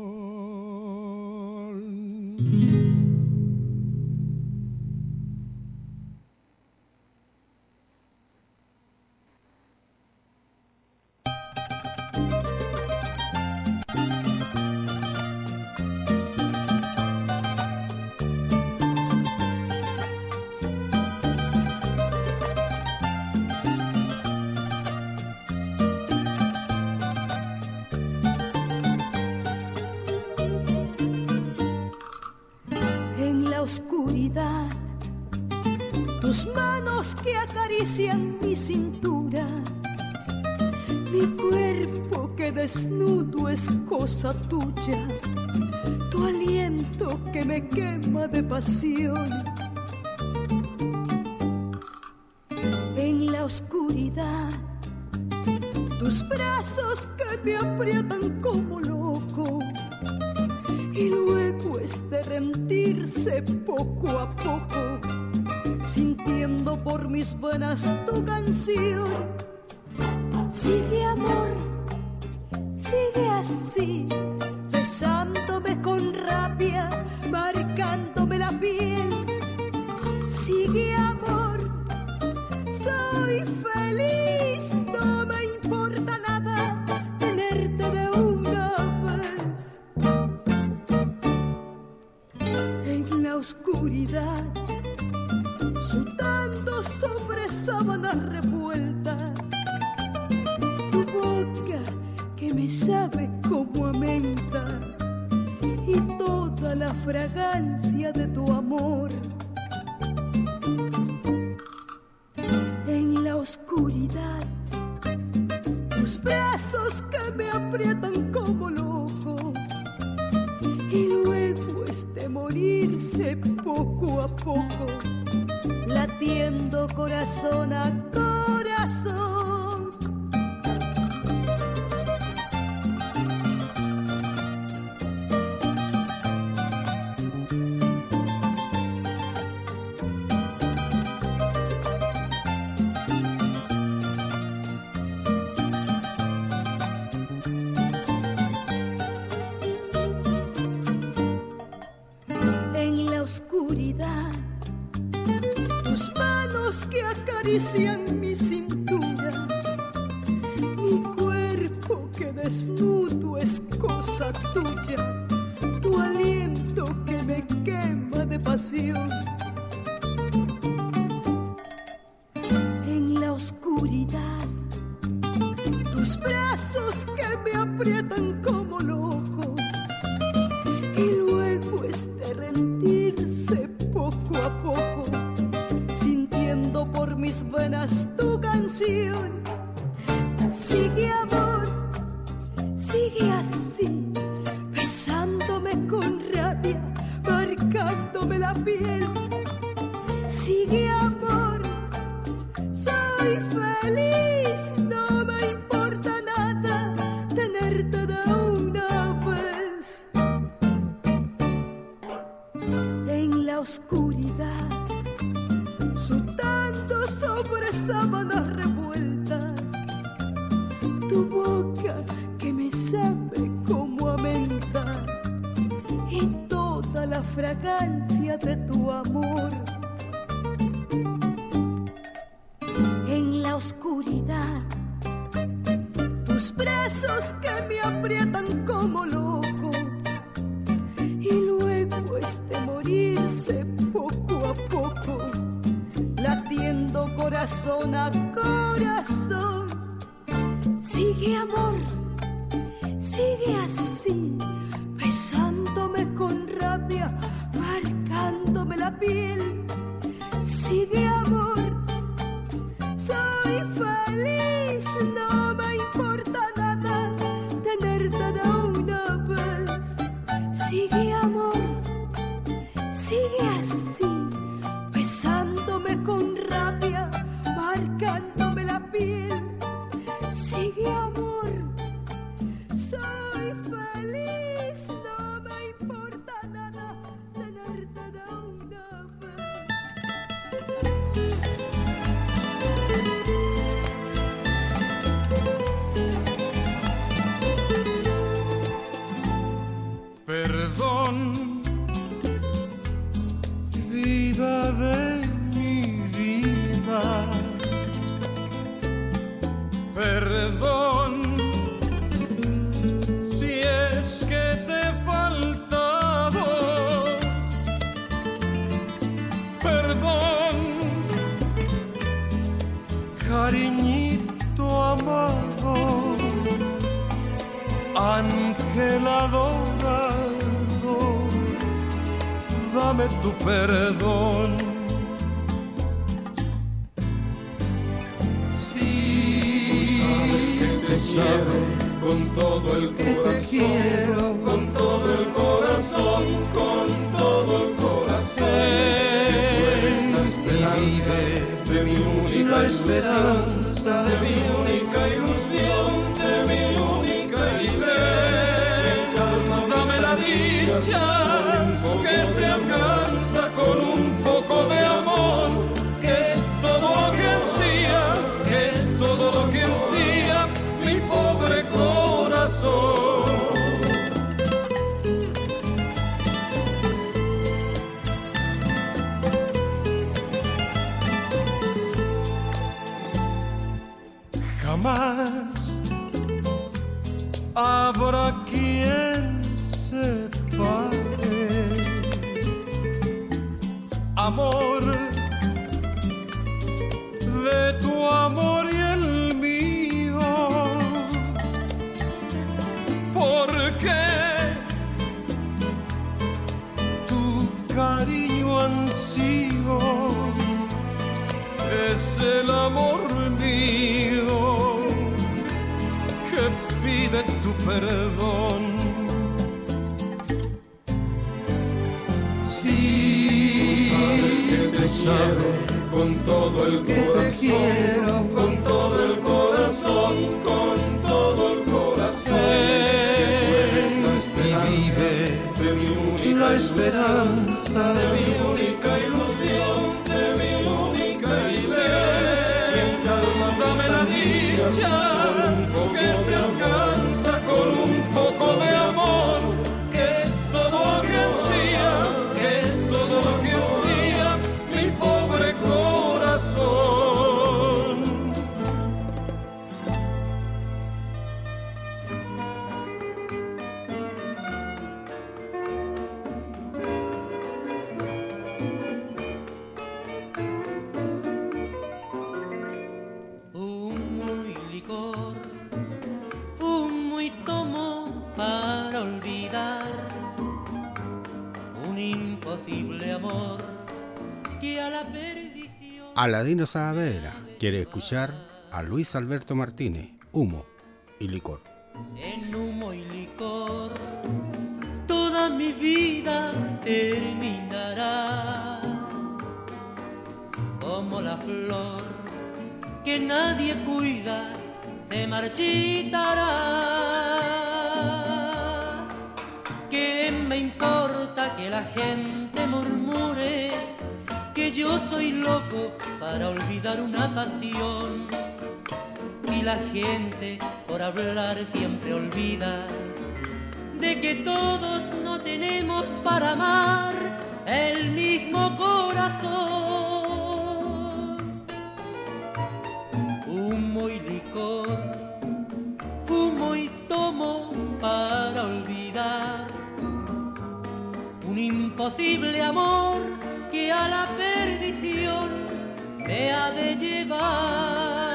Tus manos que acarician mi cintura, mi cuerpo que desnudo es cosa tuya, tu aliento que me quema de pasión. En la oscuridad, tus brazos que me aprietan como loco, y luego este rendirse poco a poco, sintiendo por mis venas tu canción. Sigue amor, sigue así, besándome con rabia, marcándome la piel. Sigue amor, soy feliz, no me importa nada tenerte de una vez. sabe como a menta y toda la fragancia de tu amor. En la oscuridad, tus brazos que me aprietan como loco y luego este morirse poco a poco, latiendo corazón a corazón. En mi cintura, mi cuerpo que desnudo es cosa tuya, tu aliento que me quema de pasión. En la oscuridad, tus brazos que me aprietan como loco y luego este rendirse poco a poco, sintiendo por mis venas tu canción. Sigue amor, sigue así, besándome con rabia, marcándome la piel. Sigue amor, soy feliz, no me importa nada tenerte de una vez. En la oscuridad, sudando sobre sábanas revueltas, tu boca que me sabe como a menta y toda la fragancia de tu amor. En la oscuridad, tus brazos que me aprietan como loco y luego este morirse poco a poco, latiendo corazón a corazón. Sigue amor, sigue así, besándome con rabia, marcándome la piel. Sigue amor, soy feliz, no me importa nada tenerte de una vez. Sigue amor, sigue así, besándome con rabia, marcándome la piel. Sigue amor, soy feliz, no me importa nada tenerte de una vez. Perdón, vida de mi vida. Perdón, si es que te he faltado. Perdón, cariñito amado, ángel adorado, dame tu perdón. Te quiero con todo el corazón, con todo el corazón, con todo el corazón. Tú eres la esperanza de mi única la esperanza de mi única ilusión, de mi única ilusión. Dame la dicha que se alcanza con un poco de amor, que es todo lo que ansía, que es todo lo que ansía mi pobre corazón. Jamás habrá quien separe amor de tu amor y el mío. cariño ansío, es el amor mío que pide tu perdón. Sí, sabes que te quiero con todo el corazón, con todo el corazón, con todo el corazón. Y vive de mi única la esperanza, de mi única ilusión, de mi única ilusión. Y en calma dame la dicha que se alcanza con un poco de amor, que es todo lo que hacía, que es todo lo que hacía mi pobre corazón. Amor que a la perdición. Aladino Saavedra quiere escuchar a Luis Alberto Martínez, Humo y Licor. En humo y licor toda mi vida terminará, como la flor que nadie cuida se marchitará. ¿Qué me importa que la gente murmure que yo soy loco para olvidar una pasión? Y la gente por hablar siempre olvida de que todos no tenemos para amar el mismo corazón. Humo y licor, fumo y tomo para olvidar un imposible amor que a la perdición me ha de llevar.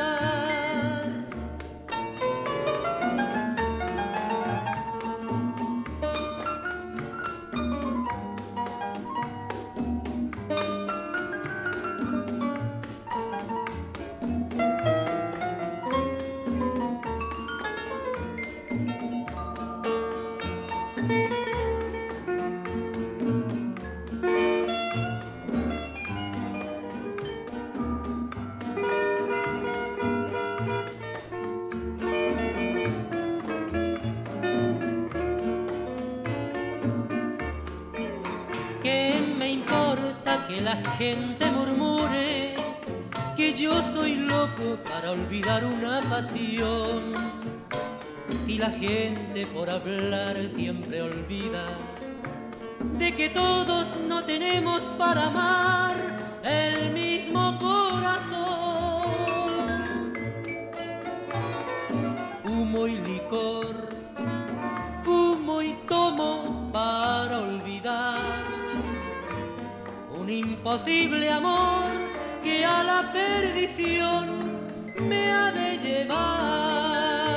La gente murmure que yo soy loco para olvidar una pasión. Si la gente por hablar siempre olvida de que todos no tenemos para amar el mismo corazón. Humo y licor, fumo y tomo para olvidar un imposible amor que a la perdición me ha de llevar.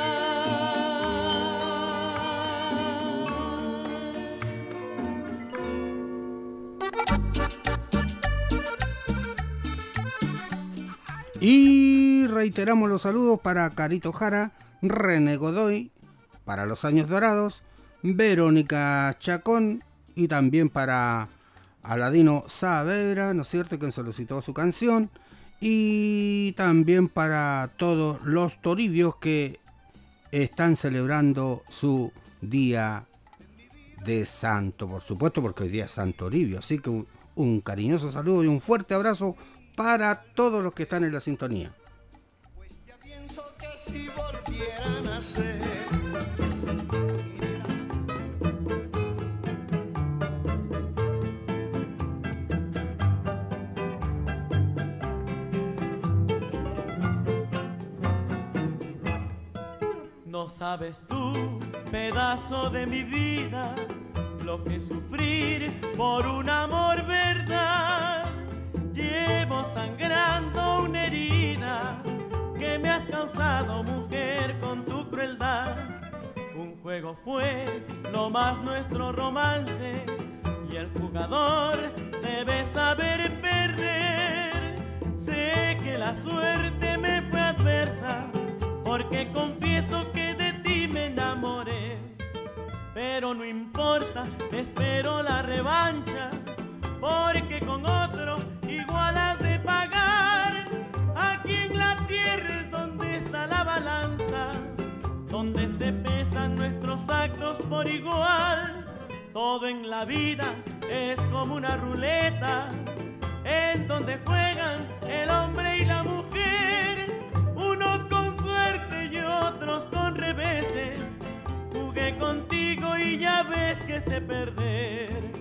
Y reiteramos los saludos para Carito Jara, René Godoy, para Los Años Dorados, Verónica Chacón y también para Aladino Saavedra, ¿no es cierto?, que solicitó su canción, y también para todos los toribios que están celebrando su día de santo, por supuesto, porque hoy día es Santo Toribio. Así que un, un cariñoso saludo y un fuerte abrazo para todos los que están en la sintonía. Pues ya pienso que si volvieran a ser no sabes tú, pedazo de mi vida, lo que sufrir por un amor verdad. Llevo sangrando una herida que me has causado, mujer, con tu crueldad. Un juego fue lo más nuestro romance y el jugador te debes saber perder. Sé que la suerte me fue adversa, porque confieso que de ti me enamoré. Pero no importa, espero la revancha, porque con otro igual has de pagar. Aquí en la tierra es donde está la balanza, donde se pesan nuestros actos por igual. Todo en la vida es como una ruleta, en donde juegan el hombre y la mujer, unos con suerte y otros con reveses. Jugué contigo y ya ves que sé perder.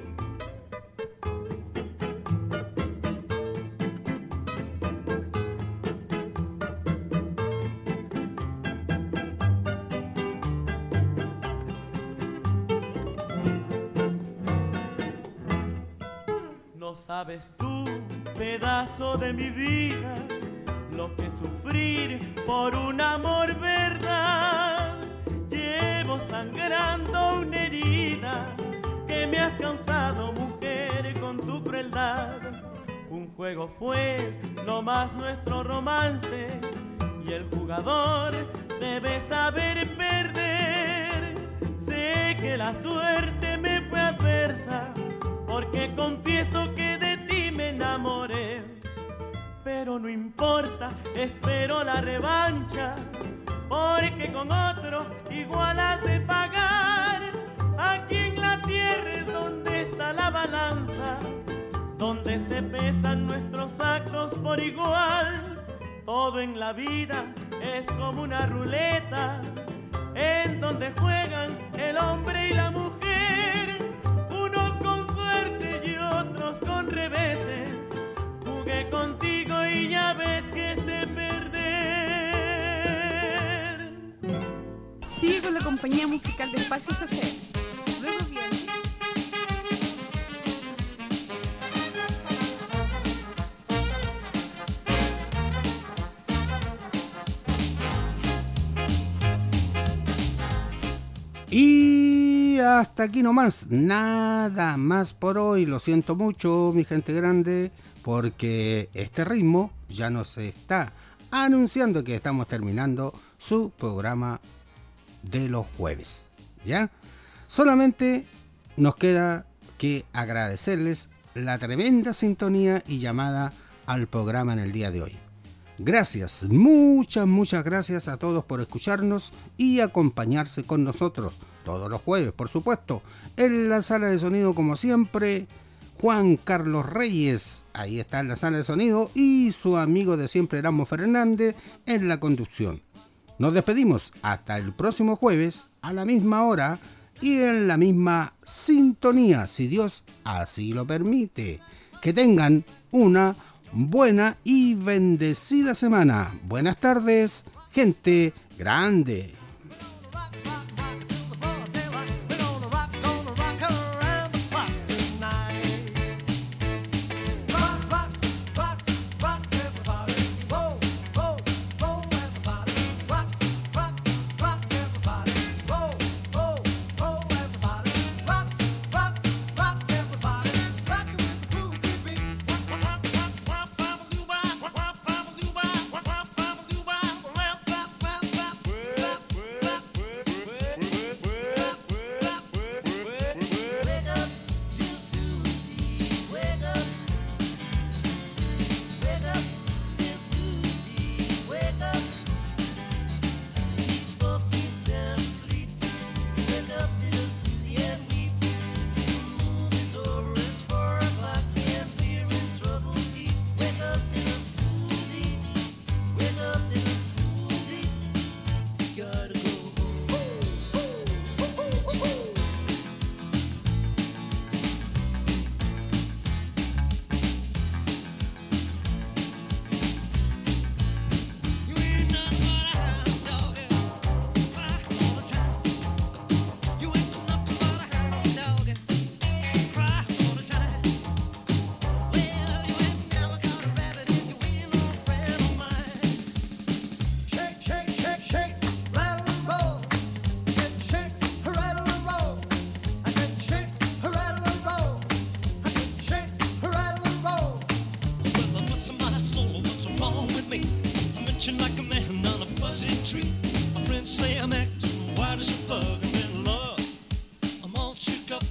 No sabes tú, pedazo de mi vida, lo que sufrir por un amor verdad. Llevo sangrando una herida que me has causado, mujer, con tu crueldad. Un juego fue no más nuestro romance, y el jugador debe saber perder. Sé que la suerte me fue adversa, porque confieso que de ti me enamoré. Pero no importa, espero la revancha, porque con otro igual has de pagar. Aquí en la tierra es donde está la balanza, donde se pesan nuestros actos por igual. Todo en la vida es como una ruleta, en donde juegan el hombre y la mujer, unos con suerte y otros con reveses. Jugué contigo y ya ves que sé perder. Sigue con la compañía musical de Espacios F M. Luego viene... Y hasta aquí nomás, nada más por hoy. Lo siento mucho, mi gente grande, porque este ritmo ya nos está anunciando que estamos terminando su programa de los jueves, ¿ya? Solamente nos queda que agradecerles la tremenda sintonía y llamada al programa en el día de hoy. Gracias, muchas, muchas gracias a todos por escucharnos y acompañarse con nosotros todos los jueves, por supuesto. En la sala de sonido, como siempre, Juan Carlos Reyes, ahí está en la sala de sonido, y su amigo de siempre, Erasmo Fernández, en la conducción. Nos despedimos hasta el próximo jueves, a la misma hora y en la misma sintonía, si Dios así lo permite. Que tengan una buena y bendecida semana. Buenas tardes, gente grande. and say I'm acting white as a bug. I'm in love. I'm all shook up.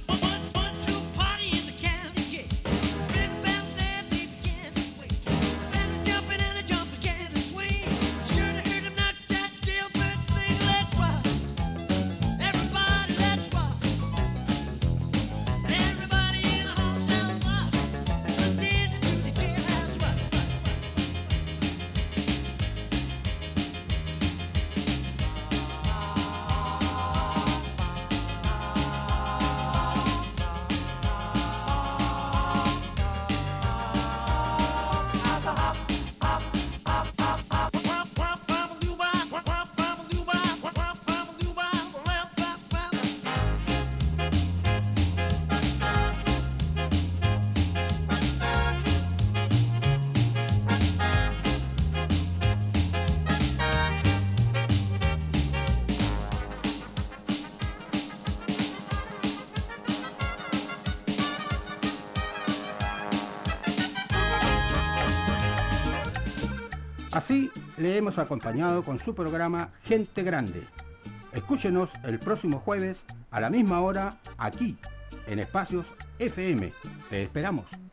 Así le hemos acompañado con su programa Gente Grande. Escúchenos el próximo jueves a la misma hora aquí en Espacios F M. Te esperamos.